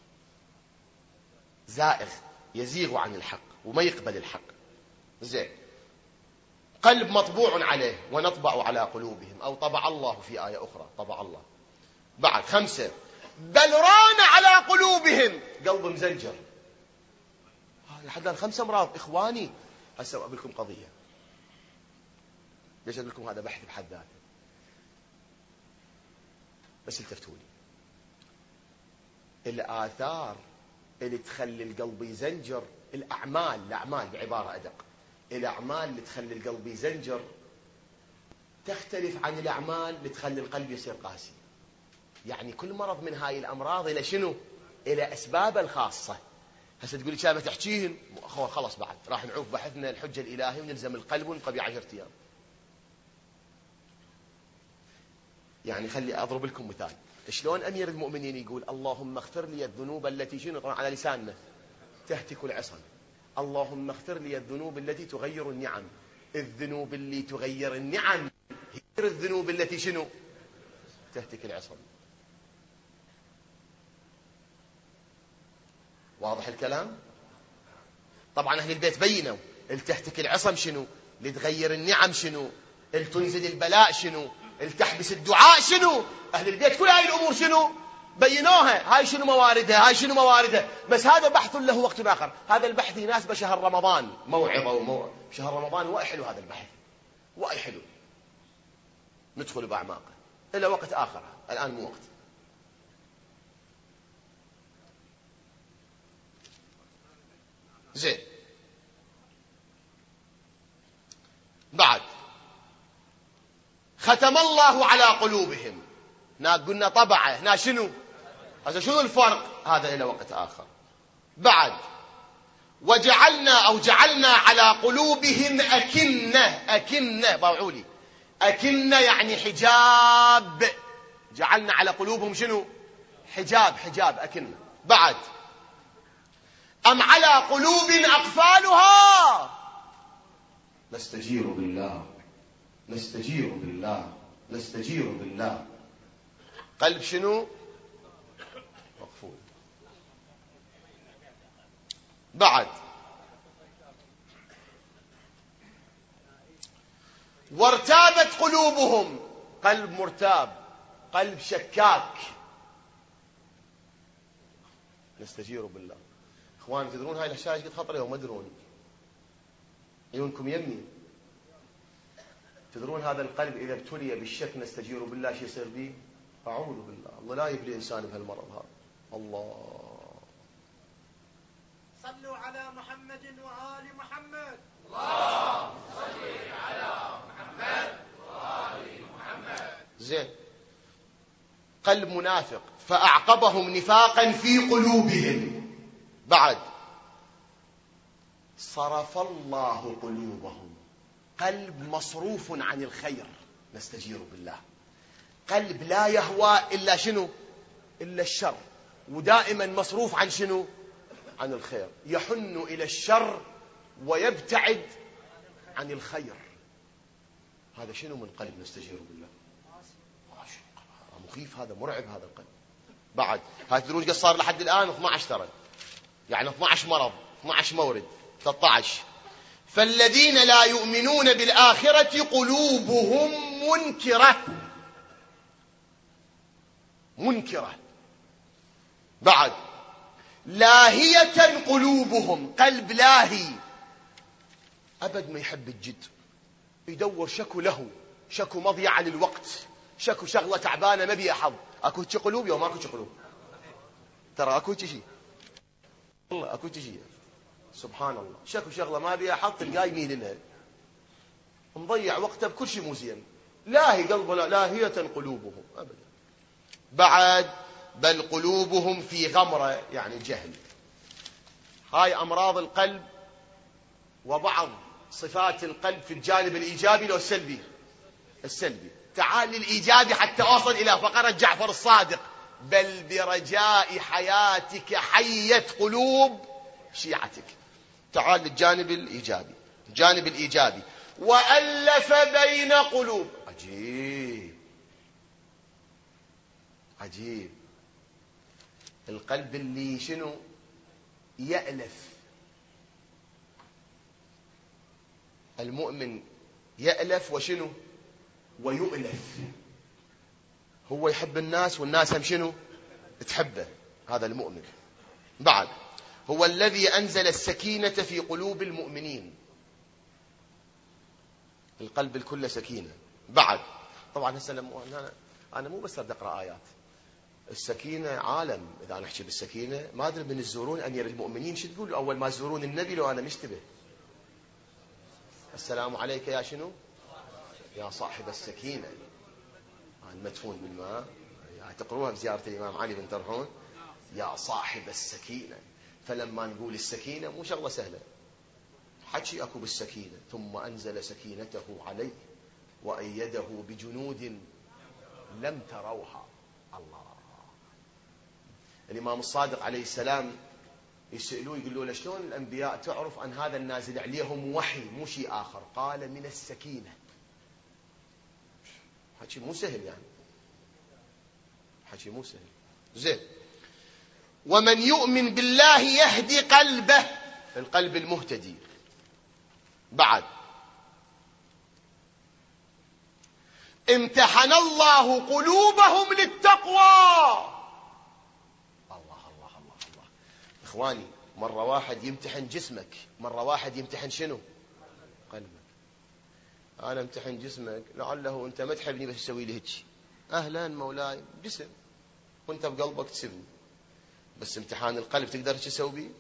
[SPEAKER 1] زائغ يزيغ عن الحق وما يقبل الحق. زين. قلب مطبوع عليه، ونطبع على قلوبهم، أو طبع الله في آية أخرى، طبع الله. بعد 5 بل ران على قلوبهم، قلب مزنجر. لحد الآن 5 أمراض إخواني. هسه أقول لكم قضية، ليش أقول لكم هذا بحث بحد ذاته، بس التفتوني. الآثار اللي تخلي القلب يزنجر، الأعمال بعبارة أدق، الأعمال اللي تخلي القلب يزنجر تختلف عن الأعمال اللي تخلي القلب يصير قاسي. يعني كل مرض من هاي الأمراض إلى شنو؟ إلى أسباب الخاصة. هسه تقولي كان ما تحكيهن، خلاص بعد راح نعوف بحثنا الحجة الإلهي ونلزم القلب ونبقى ب10 أيام. يعني خلي أضرب لكم مثال. شلون أمير المؤمنين يقول اللهم اغفر لي الذنوب التي شنو، طبعا على لساننا، تهتك العصم. اللهم اغفر لي الذنوب التي تغير النعم. الذنوب اللي تغير النعم هي الذنوب التي شنو؟ تهتك العصم. واضح الكلام؟ طبعا أهل البيت بينوا التهتك العصم شنو، اللي تغير النعم شنو، اللي تنزل البلاء شنو، اللي تحبس الدعاء شنو. أهل البيت كل هاي الأمور شنو بينوها. هاي شنو مواردها، بس هذا بحث له وقت آخر. هذا البحث يناسب شهر رمضان، موعظة شهر رمضان، وأحلو هذا البحث، وأحلو ندخل بأعماقه إلى وقت آخر، الآن مو وقت. زين. بعد ختم الله على قلوبهم، هنا قلنا طبعه، هنا شنو؟ هذا شنو الفرق؟ هذا إلى وقت آخر. بعد جعلنا على قلوبهم أكنة باوعوا لي، أكنة يعني حجاب. جعلنا على قلوبهم شنو؟ حجاب أكنة. بعد أم على قلوب أقفالها، نستجير بالله. قلب شنو؟ مقفول. بعد وارتابت قلوبهم، قلب مرتاب، قلب شكاك. نستجير بالله. اخوان تدرون هاي الاشياء قد خطره وما تدرون، عيونكم يمي. تدرون هذا القلب اذا ابتلي بالشك نستجير بالله شو يصير به؟ اعوذ بالله، الله لا يبلي انسان بهالمرض هذا. الله.
[SPEAKER 2] صلوا على محمد وآل محمد.
[SPEAKER 3] اللهم صل على محمد وآل محمد.
[SPEAKER 1] زين. قلب منافق فأعقبهم نفاقا في قلوبهم. بعد صرف الله قلوبهم، قلب مصروف عن الخير. نستجير بالله. قلب لا يهوى إلا شنو؟ إلا الشر، ودائما مصروف عن شنو؟ عن الخير. يحن إلى الشر ويبتعد عن الخير. هذا شنو من قلب؟ نستجير بالله. مخيف هذا، مرعب هذا القلب. بعد هاي تدرون قد صار لحد الآن 12 ترى، يعني 12 مرض، 12 مورد، 13. فالذين لا يؤمنون بالآخرة قلوبهم منكرة. بعد لاهية قلوبهم، قلب لاهي، أبد ما يحب الجد، يدور شكو له، شكو مضيعة للوقت، شكو شغلة تعبانة ما بيها حظ. أكو شي قلوب يوم أكو شي قلوب، ترى أكو شيء والله أكو شيء سبحان الله، شكو شغلة ما بيها حظ تلقاه يميل لها، مضيع وقته بكل شيء مو زين، لاهي قلبه لاهية قلوبهم أبدا. بعد بل قلوبهم في غمرة يعني جهل. هاي أمراض القلب وبعض صفات القلب في الجانب الإيجابي لو السلبي. السلبي. تعال للإيجابي حتى أوصل إلى فقرة جعفر الصادق: بل برجاء حياتك حيت قلوب شيعتك. تعال للجانب الإيجابي. الجانب الإيجابي: وألف بين قلوب. عجيب عجيب. القلب اللي شنو يألف، المؤمن يألف وشنو ويؤلف، هو يحب الناس والناس هم شنو تحبه، هذا المؤمن. بعد: هو الذي أنزل السكينة في قلوب المؤمنين. القلب الكل سكينة. بعد: طبعا هسه أنا مو بس أقرأ آيات، السكينة عالم. إذا نحكي بالسكينة ما أدري من الزورون أمير المؤمنين شو تقول أول ما تزورون النبي لو أنا مشتبه؟ السلام عليك يا شنو يا صاحب السكينة، المدفون بالماء، تقروها بزيارة الإمام علي بن ترحون: يا صاحب السكينة. فلما نقول السكينة مو شغلة سهلة، حكي أكو بالسكينة. ثم أنزل سكينته عليه وأيده بجنود لم تروها. الله. الإمام الصادق عليه السلام يسألوه يقولوا له: شلون الأنبياء تعرف أن هذا النازل عليهم وحي مو شيء آخر؟ قال: من السكينة. حكي مو سهل يعني، حكي مو سهل. زين. ومن يؤمن بالله يهدي قلبه، القلب المهتدي. بعد: امتحن الله قلوبهم للتقوى. الله الله الله الله. إخواني، مرة واحد يمتحن جسمك، مرة واحد يمتحن شنو قلبك. أنا امتحن جسمك لعله أنت ما تحبني بس تسوي لي هيك، أهلا مولاي، جسم، وأنت بقلبك تسبني. بس امتحان القلب تقدر تسوي بيه؟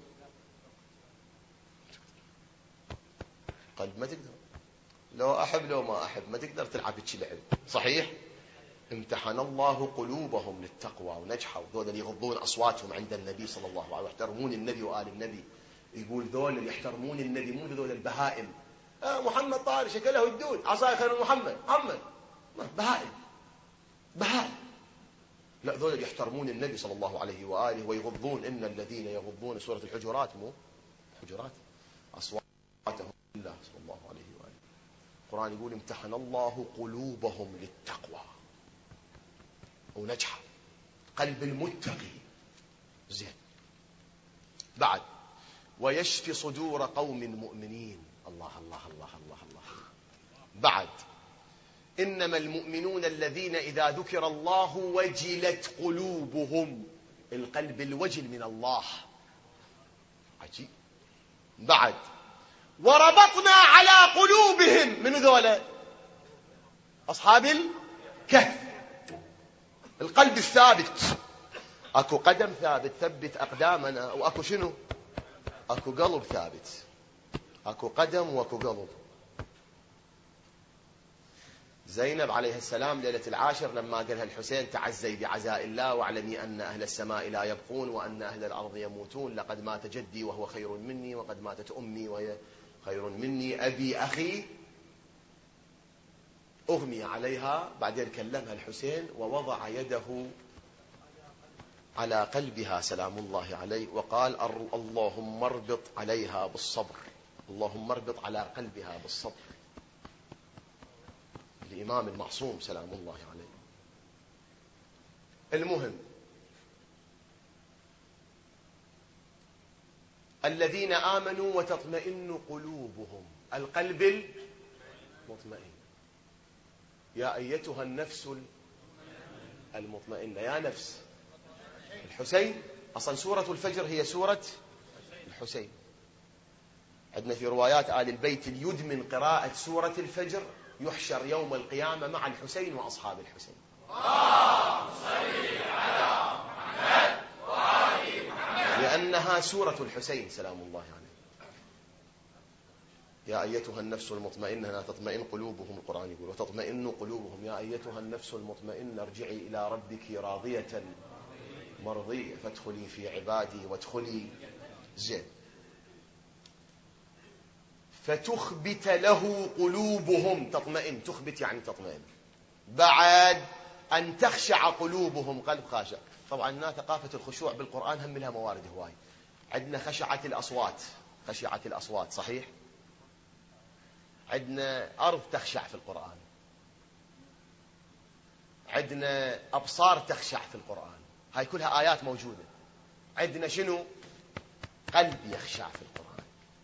[SPEAKER 1] قلب ما تقدر، لو أحب لو ما أحب ما تقدر تلعب هيك لعب. صحيح؟ امتحن الله قلوبهم للتقوى ونجحوا. ذول اللي يغضون أصواتهم عند النبي صلى الله عليه وسلم ويحترمون النبي وآل النبي. يقول ذول اللي يحترمون النبي مو ذول البهائم. محمد طاري شكله الدود، عصاي خير محمد، بهائم بهائم. لا، ذول اللي يحترمون النبي صلى الله عليه وآله ويغضون. إن الذين يغضون، سورة الحجرات، مو حجرات، أصواتهم لله صلى الله عليه وآله. القرآن يقول: امتحن الله قلوبهم للتقوى ونجحوا. قلب المتقي. زين. بعد: ويشفي صدور قوم مؤمنين. الله الله الله الله الله. بعد: إنما المؤمنون الذين إذا ذكر الله وجلت قلوبهم. القلب الوجل من الله. عجيب. بعد: وربطنا على قلوبهم. من ذولا؟ أصحاب الكهف. القلب الثابت. أكو قدم ثابت ثبت أقدامنا، وأكو شنو؟ أكو قلب ثابت. أكو قدم وأكو قلب. زينب عليه السلام ليلة العاشر لما قالها الحسين: تعزي بعزاء الله واعلمي أن أهل السماء لا يبقون وأن أهل الأرض يموتون، لقد مات جدي وهو خير مني وقد ماتت أمي وهي خير مني، أبي أخي. أغمي عليها. بعدين كلمها الحسين ووضع يده على قلبها سلام الله عليه وقال: اللهم اربط عليها بالصبر، اللهم اربط على قلبها بالصبر. الإمام المعصوم سلام الله عليه. المهم: الذين آمنوا وتطمئن قلوبهم. القلب المطمئن. يا أيتها النفس المطمئنة. يا نفس الحسين. أصلا سورة الفجر هي سورة الحسين.
[SPEAKER 4] عندنا في روايات آل البيت يدمن قراءة سورة الفجر يحشر يوم القيامة مع الحسين وأصحاب الحسين.
[SPEAKER 3] اللهم صل على محمد وآل محمد.
[SPEAKER 4] لأنها سورة الحسين سلام الله عليه. يا أيتها النفس المطمئنة لا تطمئن قلوبهم، القرآن يقول وتطمئن قلوبهم. يا أيتها النفس المطمئنة ارجعي إلى ربك راضية مرضية فادخلي في عبادي وادخلي زين. فتخبت له قلوبهم، تطمئن، تخبت يعني تطمئن. بعد أن تخشع قلوبهم، قلب خاشع. طبعا هنا ثقافة الخشوع بالقرآن هم لها موارد هواي. عندنا خشعت الأصوات، خشعت الأصوات صحيح. عندنا أرض تخشع في القرآن، عندنا أبصار تخشع في القرآن، هاي كلها آيات موجودة. عندنا شنو؟ قلب يخشع في القرآن.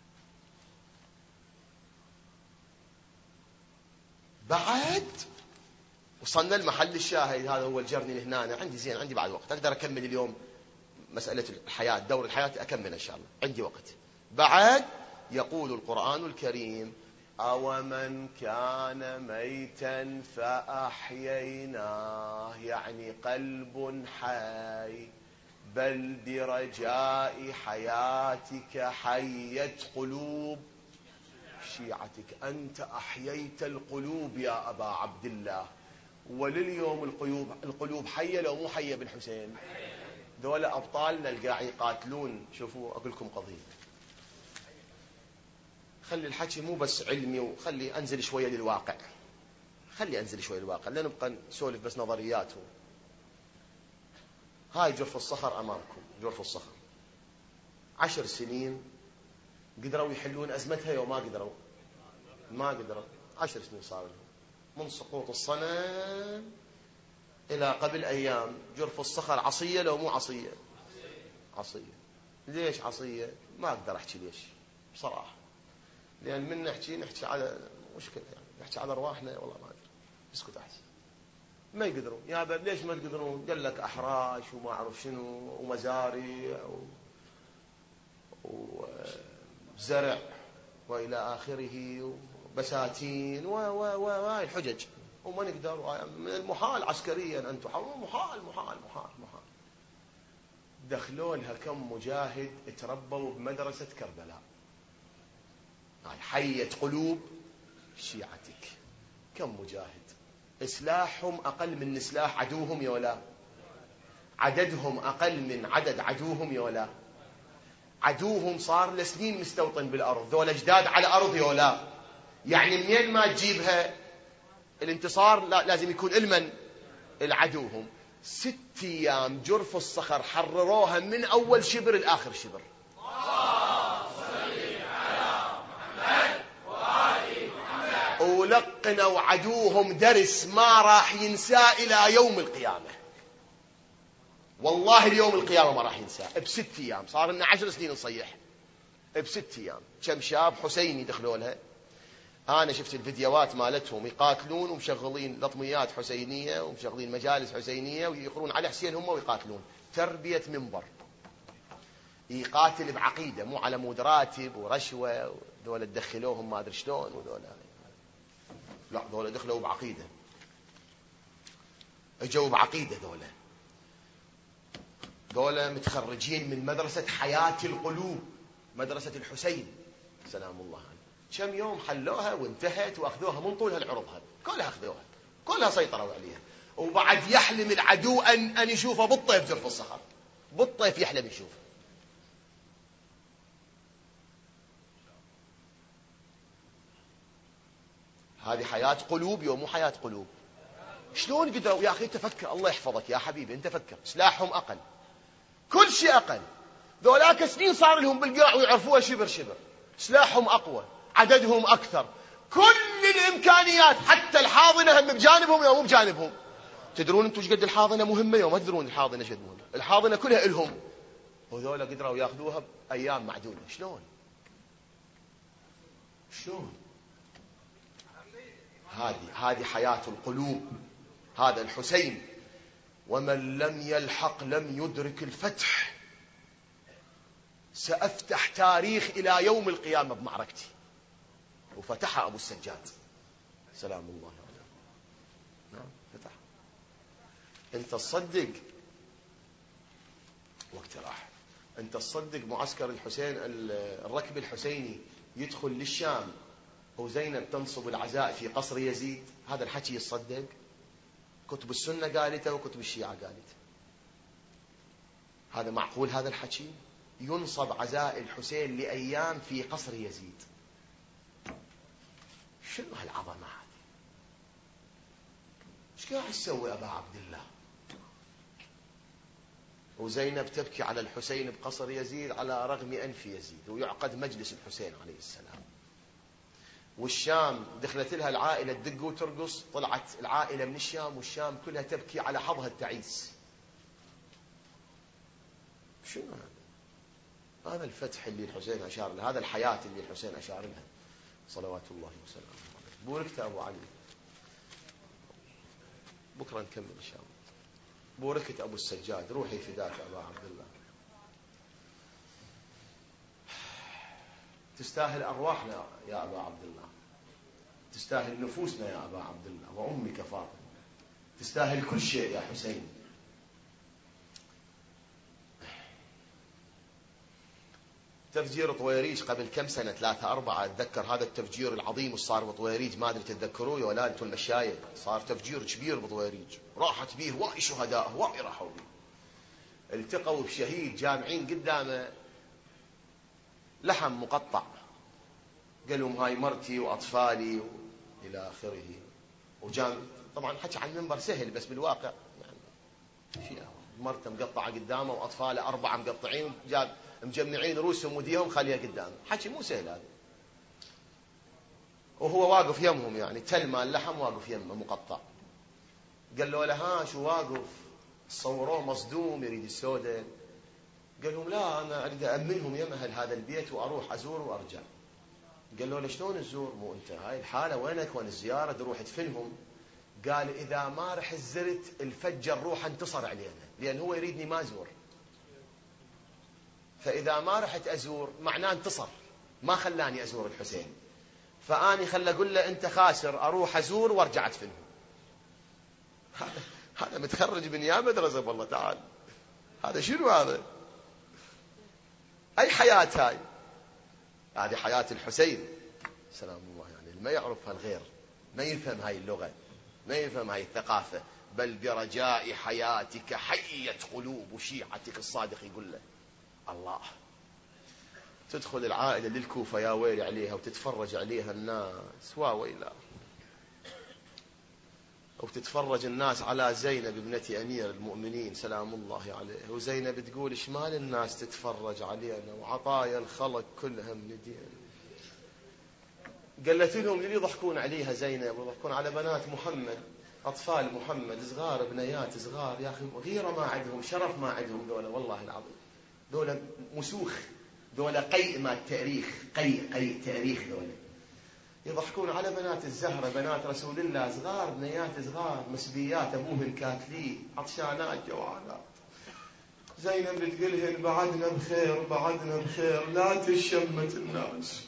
[SPEAKER 4] بعد وصلنا المحل الشاهد، هذا هو الجرني هنا. عندي زين، عندي بعد وقت أقدر أكمل اليوم مسألة الحياة، دور الحياة أكمل إن شاء الله، عندي وقت. بعد يقول القرآن الكريم أومن كان ميتا فأحييناه، يعني قلب حي، بل برجاء حياتك حيت قلوب شيعتك. أنت أحييت القلوب يا أبا عبد الله. ولليوم القلوب حية لو مو حية بالحسين؟ ذولا أبطالنا القاعد يقاتلون. شوفوا أقول لكم قضية، خلي الحكي مو بس علمي، وخلي أنزل شوية للواقع، خلي أنزل شوية للواقع، لا نبقى نسولف بس نظريات. هاي جرف الصخر أمامكم، جرف الصخر 10 سنين قدروا يحلون أزمتها يوم ما قدروا، ما قدروا. 10 سنين صار لهم من سقوط الصنم إلى قبل أيام. جرف الصخر عصية لو مو عصية؟ عصية. ليش عصية؟ ما أقدر أحكي ليش بصراحة، لأن من نحكي على مشكلة، يعني نحكي على أرواحنا والله ما أدري. اسكت أحسن. ما يقدرون يا باب. ليش ما تقدرون؟ قال لك أحراش وما أعرف شنو ومزارع وزرع وإلى آخره وبساتين وهاي الحجج، وما نقدر. من المحال عسكريا أن تحاولوا، محال محال محال محال. دخلوا لها كم مجاهد تربوا بمدرسة كربلاء، هاي حية قلوب شيعتك. كم مجاهد سلاحهم أقل من سلاح عدوهم يولا، عددهم أقل من عدد عدوهم يولا. عدوهم صار لسنين مستوطن بالأرض، ذولا جداد على أرض يولا. يعني منين ما تجيبها الانتصار لازم يكون المن العدوهم. 6 أيام جرف الصخر حرروها من أول شبر لآخر شبر. ولقنوا عدوهم درس ما راح ينساه إلى يوم القيامة. والله اليوم القيامة ما راح ينساه. ب6 أيام صار لنا 10 سنين نصيح. ب6 أيام كم شاب حسيني دخلوا لها. أنا شفت الفيديوهات مالتهم يقاتلون ومشغلين لطميات حسينية ومشغلين مجالس حسينية ويقرون على حسين هم ويقاتلون. تربية منبر، يقاتل بعقيدة مو على مود راتب ورشوة. ودول تدخلوهم ما أدري شلون، ودول لا، دول دخلوا بعقيدة، اجوا بعقيدة. دول متخرجين من مدرسة حياة القلوب، مدرسة الحسين سلام الله عليه. كم يوم حلوها وانتهت واخذوها من طولها العرضها، كلها اخذوها، كلها سيطروا عليها. وبعد يحلم العدو ان يشوفه بالطيف جرف الصخر، بالطيف يحلم يشوفه. هذه حياة قلوب يوم مو حياة قلوب. شلون قدروا يا أخي؟ تفكر، الله يحفظك يا حبيبي، انت فكر. سلاحهم أقل، كل شيء أقل. ذولاك سنين صار لهم بالقاع ويعرفوها شبر شبر. سلاحهم أقوى، عددهم أكثر، كل الإمكانيات. حتى الحاضنة هم بجانبهم يوم مو بجانبهم. تدرون انتم ايش قد الحاضنة مهمة يوم ما تدرون الحاضنة شد مهمة. الحاضنة كلها إلهم، وذولا قدروا ياخذوها بأيام معدودة. شلون؟ هذه حياة القلوب. هذا الحسين. ومن لم يلحق لم يدرك الفتح. سأفتح تاريخ إلى يوم القيامة بمعركتي. وفتح أبو السجاد سلام الله عليه. نعم فتح. أنت تصدق وقت راح، أنت تصدق معسكر الحسين الركب الحسيني يدخل للشام وزينب تنصب العزاء في قصر يزيد؟ هذا الحكي يصدق؟ كتب السنة قالته وكتب الشيعة قالته. هذا معقول؟ هذا الحكي ينصب عزاء الحسين لأيام في قصر يزيد؟ شنو هالعظمة هذه؟ ايش قاعد يسوي أبا عبد الله؟ وزينب تبكي على الحسين بقصر يزيد على رغم أنف يزيد، ويعقد مجلس الحسين عليه السلام. والشام دخلت لها العائلة تدق وترقص، طلعت العائلة من الشام والشام كلها تبكي على حظها التعيس. شنو هذا؟ هذا الفتح اللي الحسين أشار له، هذا الحياة اللي الحسين أشار لها صلوات الله وسلامه عليه. بوركت أبو علي، بكرة نكمل إن شاء الله. بوركت أبو السجاد، روحي فداك أبا عبد الله. تستاهل أرواحنا يا أبا عبد الله، تستاهل نفوسنا يا أبا عبد الله، وأمك فاطمة، تستاهل كل شيء يا حسين. تفجير طويريج قبل كم سنة، 3-4 أتذكر هذا التفجير العظيم الصار بطويريج، ما أدري تتذكروه يا ولا أنتم المشايخ؟ صار تفجير كبير بطويريج، راحت به هواي شهداء، هواي راحوا به. التقوا بشهيد جامعين قدامه لحم مقطع، قال لهم هاي مرتي وأطفالي إلى آخره. وجام طبعا حكي عن المنبر سهل، بس بالواقع يعني شيء مرته مقطعة قدامه وأطفاله 4 مقطعين، جاب مجمعين رؤوسهم وديهم خليها قدامه، حكي مو سهل هذا. وهو واقف يمهم، يعني تل مال اللحم واقف يمه مقطع. قال له ها شو واقف؟ صوروه مصدوم يريد السوداء. قال لهم لا أنا أريد أأمنهم يم أهل هذا البيت وأروح أزور وأرجع. قال له شلون تزور؟ مو أنت هاي الحالة وينك وين الزيارة؟ تروح تدفنهم. قال إذا ما رح زرت الفجر روح انتصر علينا، لأن هو يريدني ما أزور، فإذا ما رحت أزور معناه انتصر، ما خلاني أزور الحسين، فأني خل أقول له أنت خاسر، أروح أزور وارجع أدفنهم. هذا متخرج من يا مدرسة والله تعالى. هذا شنو هذا؟ أي حياة هاي؟ هذه حياة الحسين سلام الله. يعني ما يعرفها الغير، ما يفهم هاي اللغة، ما يفهم هاي الثقافة. بل برجاء حياتك حيت قلوب شيعتك الصادق. يقول له الله. تدخل العائلة للكوفة يا ويلي عليها وتتفرج عليها الناس واويلا، وتتفرج الناس على زينب ابنة أمير المؤمنين سلام الله عليه، وزينب تقول إيش مال الناس تتفرج علينا وعطايا الخلق كلها من دين. قالت لهم اللي يضحكون عليها زينب ويضحكون على بنات محمد، أطفال محمد صغار، بنيات صغار، يا أخي غيرة ما عندهم، شرف ما عندهم دولة، والله العظيم دولة مسوخ، دولة قيء ما التاريخ، قيء تاريخ دولة. يضحكون على بنات الزهرة، بنات رسول الله صغار، بنيات صغار، مسبيات أبوهن كاتلين، عطشانات جوعانات. زينب تقولهن بعدنا بخير، بعدنا بخير، لا تشمت الناس.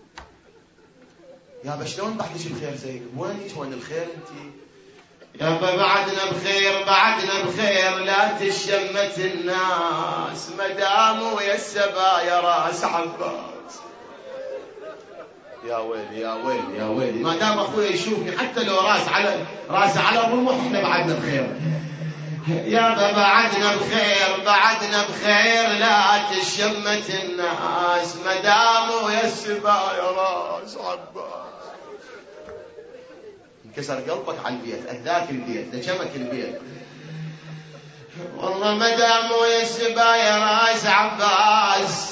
[SPEAKER 4] يا شلون بعدش بخير زينب؟ وينك وين الخير انت؟
[SPEAKER 1] يا بعدنا بخير، بعدنا بخير، لا تشمت الناس، مدام ويا السبايا راس عباس.
[SPEAKER 4] يا ويلي يا ويلي يا ويلي،
[SPEAKER 1] ما دام اخوي يشوفني حتى لو راس على الرمح احنا بعدنا بخير. يا بعدنا بخير، بعدنا بخير، لا تشمت الناس، مدام ويا السبايا راس عباس.
[SPEAKER 4] انكسر قلبك على البيت، أذاك البيت، لجمك البيت.
[SPEAKER 1] والله مدام ويا السبايا راس عباس،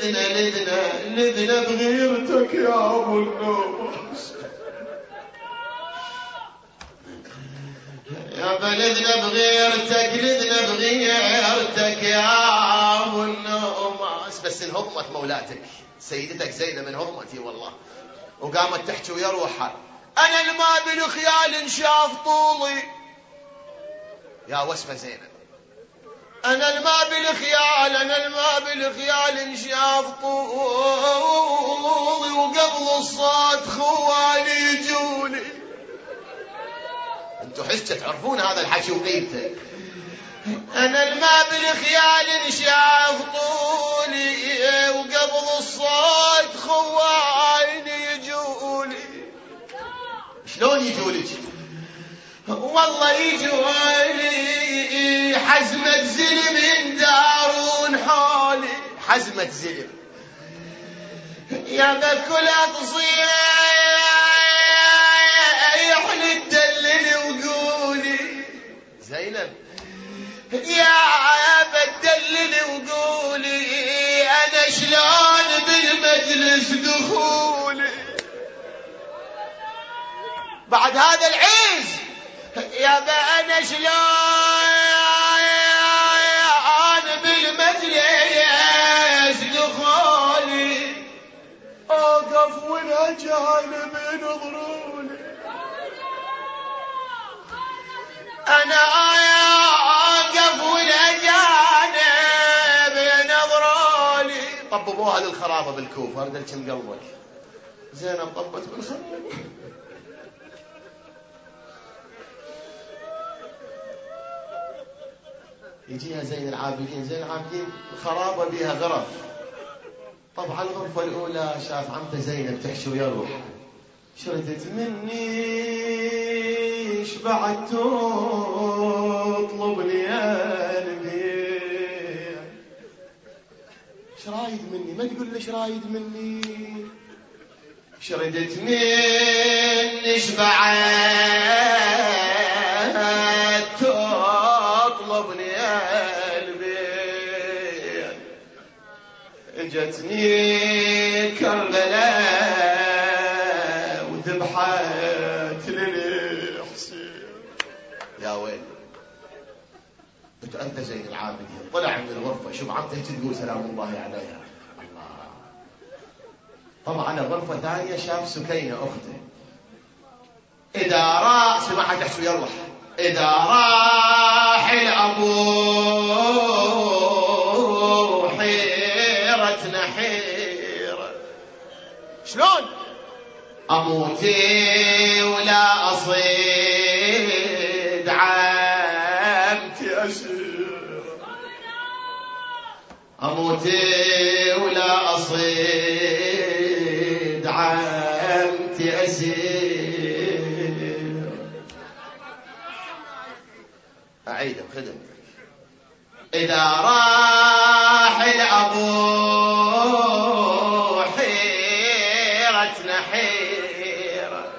[SPEAKER 1] لذنا بغيرتك يا ابو النوبس. يا بلدنا بغيرتك، لذنا بغيرتك يا ابو النوبس.
[SPEAKER 4] بس انهضمت مولاتك سيدتك زينب، انهضمتي والله، وقامت تحكي ويا روحها انا الما بالخيال انشاف طولي. يا وسمة زينب،
[SPEAKER 1] أنا الماء بالخيال، أنا الماء بالخيال انشاف طولي، وقبل الصوت خوالي يجوني. انتوا حسة تعرفون هذا الحكي وقيمته. أنا الماء بالخيال انشاف طولي، وقبل الصوت خوالي يجوني. شلون يجولك؟ والله يجولي حزمة زلم يندارون حولي. حزمة زلم يا بكلها تصيح للدلل وقولي. زينب يا بدلل وقولي أنا شلون بالمجلس دخولي بعد هذا العز. يا أنا شلون بالمجلس دخولي، أوقف والأجانب ينظروني. أنا أوقف والأجانب ينظروني. طببوها للخرابة بالكوفة، أرد لكم قلبك. زينب طبت بالخرابة. يجيها زين العابدين، زين العابدين خرابة بها غرف. طبعا الغرفة الأولى شاف عمته زينب تحشي ويروح، شردت مني ايش بعد تطلبني يا قلبي. ايش رايد مني؟ ما تقول ليش رايد مني. شردت مني ايش بعد تطلبني يا قلبي. اجتني كربلاء وذبحت للحسين. يا ويلي أنت زين العابدين. طلع من الغرفة شوف عمته تقول سلام الله عليها. الله. طبعا غرفة ثانية شاف سكينة أخته. إذا راح سمعها تحسو يروح. إذا راح الأبو حيرتنا حيرة. شلون أموتي ولا أصيد عمتي أسير. أموتي ولا أصيد عمتي أسير. أعيد بخدمتك. إذا راح الأبو حيرتنا حيرة.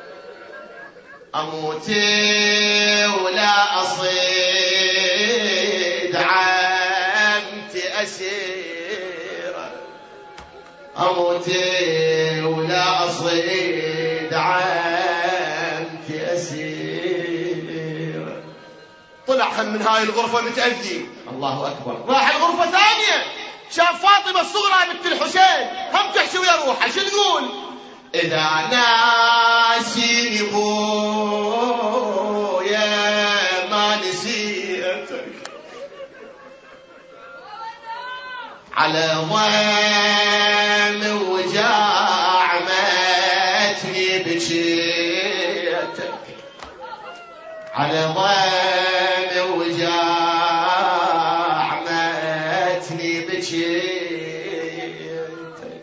[SPEAKER 1] أموتي ولا أصيد عمتي أسيرة. أموتي ولا أصيد عمتي أسيرة. طلع من هاي الغرفة متأذي. الله أكبر. راح الغرفة ثانية شاف فاطمة الصغرى بنت الحسين هم تحشي ويا روحها. شو تقول؟ إذا ناسيني بويا ما نسيتك. على ضيم وجاع ماتني بجيتك. على ضيم وجاع ماتني بجيتك.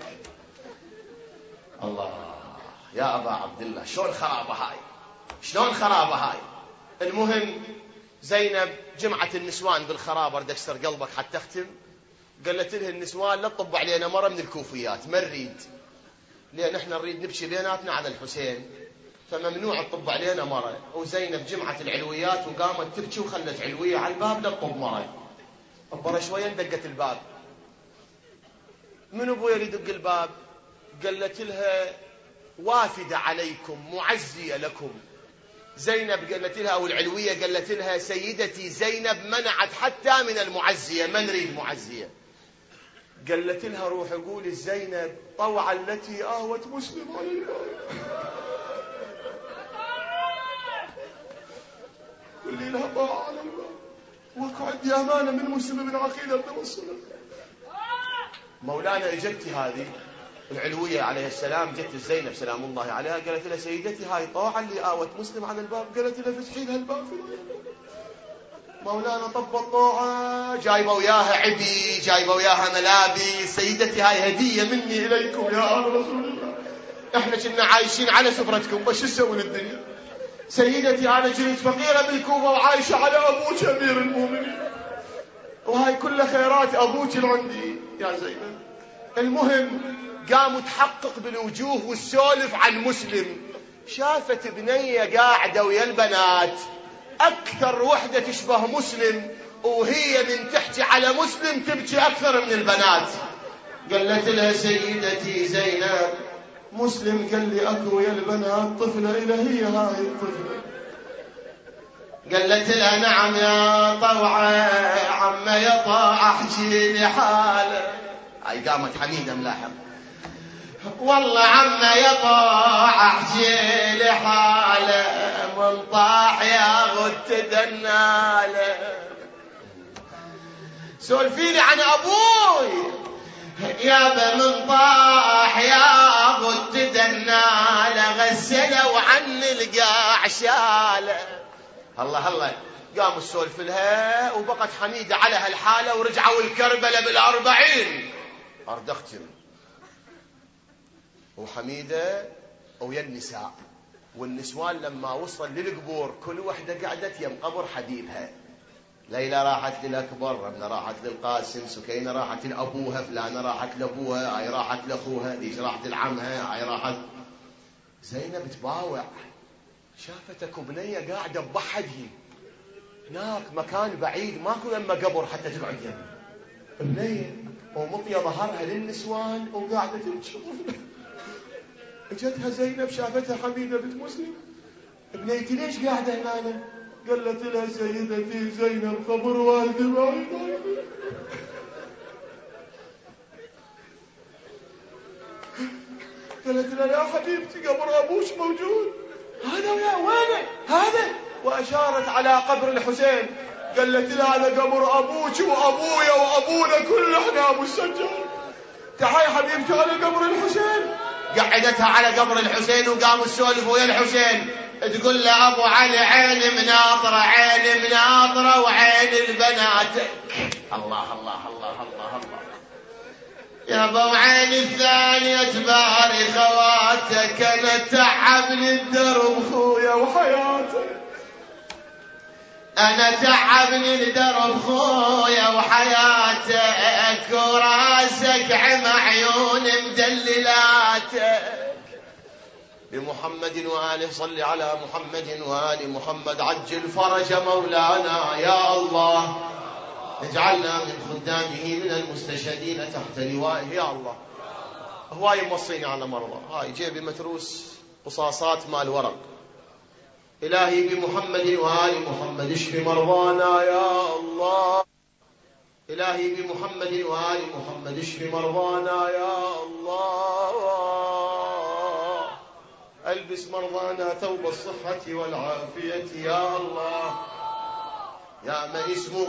[SPEAKER 1] الله يا أبا عبد الله شلون خرابة هاي، شلون خرابة هاي. المهم زينب جمعت النسوان بالخرابة. أريد أكسر قلبك حتى أختم. قالت لها النسوان لا تطب علينا مرة من الكوفيات، ما نريد، لأن احنا نريد نبكي بيناتنا على الحسين، فممنوع تطب علينا مرة. وزينب جمعت العلويات وقامت تبكي وخلت علوية على الباب لا تطب مرة. أبرا شوية دقت الباب. من أبويا اللي يدق الباب؟ قالت لها وافدة عليكم معزية لكم. زينب قالت لها أو العلوية قالت لها سيدتي زينب منعت حتى من المعزية، ما نريد معزية. قالت لها روح قولي زينب طوعا التي آوت مسلم عليها. قولي لها طاعة على الباب.
[SPEAKER 4] واكو عندي أمانة من مسلم بن عقيل بتوصله. مولانا اجتي هذه العلوية عليه السلام، جت زينب سلام الله عليها، قالت لها سيدتي هاي طوعا اللي آوت مسلم عن الباب، قالت لها فتحي لها الباب. مولانا طب الطوعة، جايبه وياها عبي، جايبه وياها ملابس، سيدتي هاي هدية مني إليكم يا آل رسول الله، احنا كنا عايشين على سفرتكم بس شو نسوي للدنيا؟ سيدتي أنا جريت فقيرة بالكوفة وعايشة على أبوك أمير المؤمنين، وهاي كل خيرات أبوك اللي عندي يا زينب. المهم قاموا تحقق بالوجوه والسولف عن مسلم، شافت بنية قاعدة ويا البنات أكثر وحدة تشبه مسلم، وهي من تحكي على مسلم تبكي أكثر من البنات. قالت لها سيدتي زينب مسلم قال لي أكو يا البنات طفلة إلى هي هاي الطفلة. قالت لها نعم يا طوعة عم يطاع احكي لي حاله. هاي قامت حميدة ملاحظ، والله عم يطاع احكي لي حاله، من طاح يا غد تدناله. سولفيني عن ابوي يابا، من طاح يا غد تدناله، غسله وعن القاع شاله. الله الله قاموا السولف لها، وبقت حميدة على هالحالة، ورجعوا الكربلة بال40 أرد أختم. وحميدة ويا النساء والنسوان لما وصل للقبور كل وحدة قعدت يم قبر حبيبها. ليلى راحت للأكبر، رمنا راحت للقاسم، سكينة راحت لأبوها، فلانة راحت لأبوها، هاي راحت لأخوها، ديش راحت لعمها، هاي راحت. زينب تباوع، شافت اكو بنية قاعدة ببحدها هناك مكان بعيد ماكو يما قبر حتى تقعد يما بنية، ومطية ظهرها للنسوان وقاعدة تبكي. اجتها زينب شافتها حميدة بنت مسلم، بنيتي ليش قاعدة هنا؟ قالت لها سيدتي زينب قبر والدي بعيد. قالت لها يا حبيبتي قبر ابوش موجود، هذا يا وينه هذا؟ واشارت على قبر الحسين، قالت لها هذا قبر ابوك وابويا وابونا كل احنا مسجل، تعالي حبيبتي على قبر الحسين. قعدتها على قبر الحسين وقاموا السولف ويا الحسين، تقول له ابو علي عين مناطره، عين مناطره وعين البنات. الله الله الله الله الله يا ابو عين الثانية تباري خواتك، انا تعبني الدرب خويا وحياتك، انا تعبني الدرب خويا وحياتك، وراسك عم عيون مدللاتك. بمحمد وآله صل على محمد وآل محمد، عجل فرج مولانا يا الله، اجعلنا من خدامه من المستشهدين تحت لوائه يا الله. هواي موصيني على مرضى، هاي جيبي متروس قصاصات مال ورق. إلهي بمحمد وآل محمد اشف مرضانا يا الله، إلهي بمحمد وآل محمد اشف مرضانا يا الله، ألبس مرضانا ثوب الصحة والعافية يا الله، يا من اسمه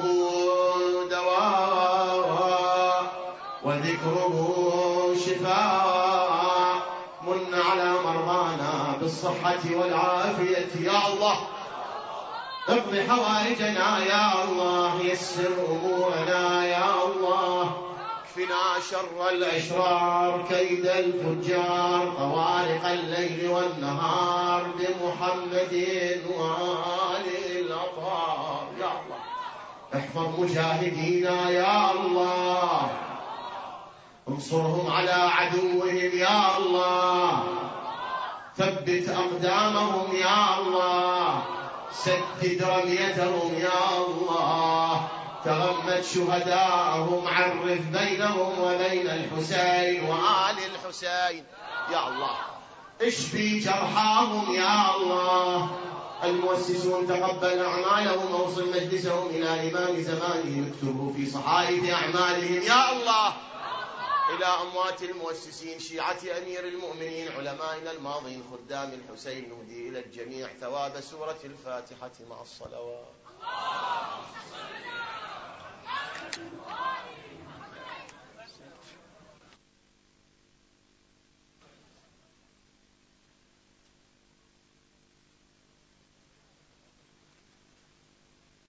[SPEAKER 4] دواء وذكره شفاء، من على مرضانا بالصحة والعافية يا الله، اقض حوائجنا يا الله، يسر أمورنا يا الله، اكفنا شر الأشرار كيد الفجار، طوارق الليل والنهار، بمحمد وآله الأطهار يا الله، احفظ مجاهدينا يا الله، انصرهم على عدوهم يا الله، ثبت أقدامهم يا الله، سدد رميتهم يا الله، تغمد شهداءهم، عرف بينهم وبين الحسين وآل الحسين يا الله، اشفي جرحاهم يا الله، المؤسسون تقبل أعمالهم، اوصل مجلسهم إلى إمام زمانهم، اكتبه في صحائف أعمالهم يا الله، إلى أموات المؤسسين شيعة أمير المؤمنين علمائنا الماضين خدام الحسين، نهدي إلى الجميع ثواب سورة الفاتحة مع الصلوات.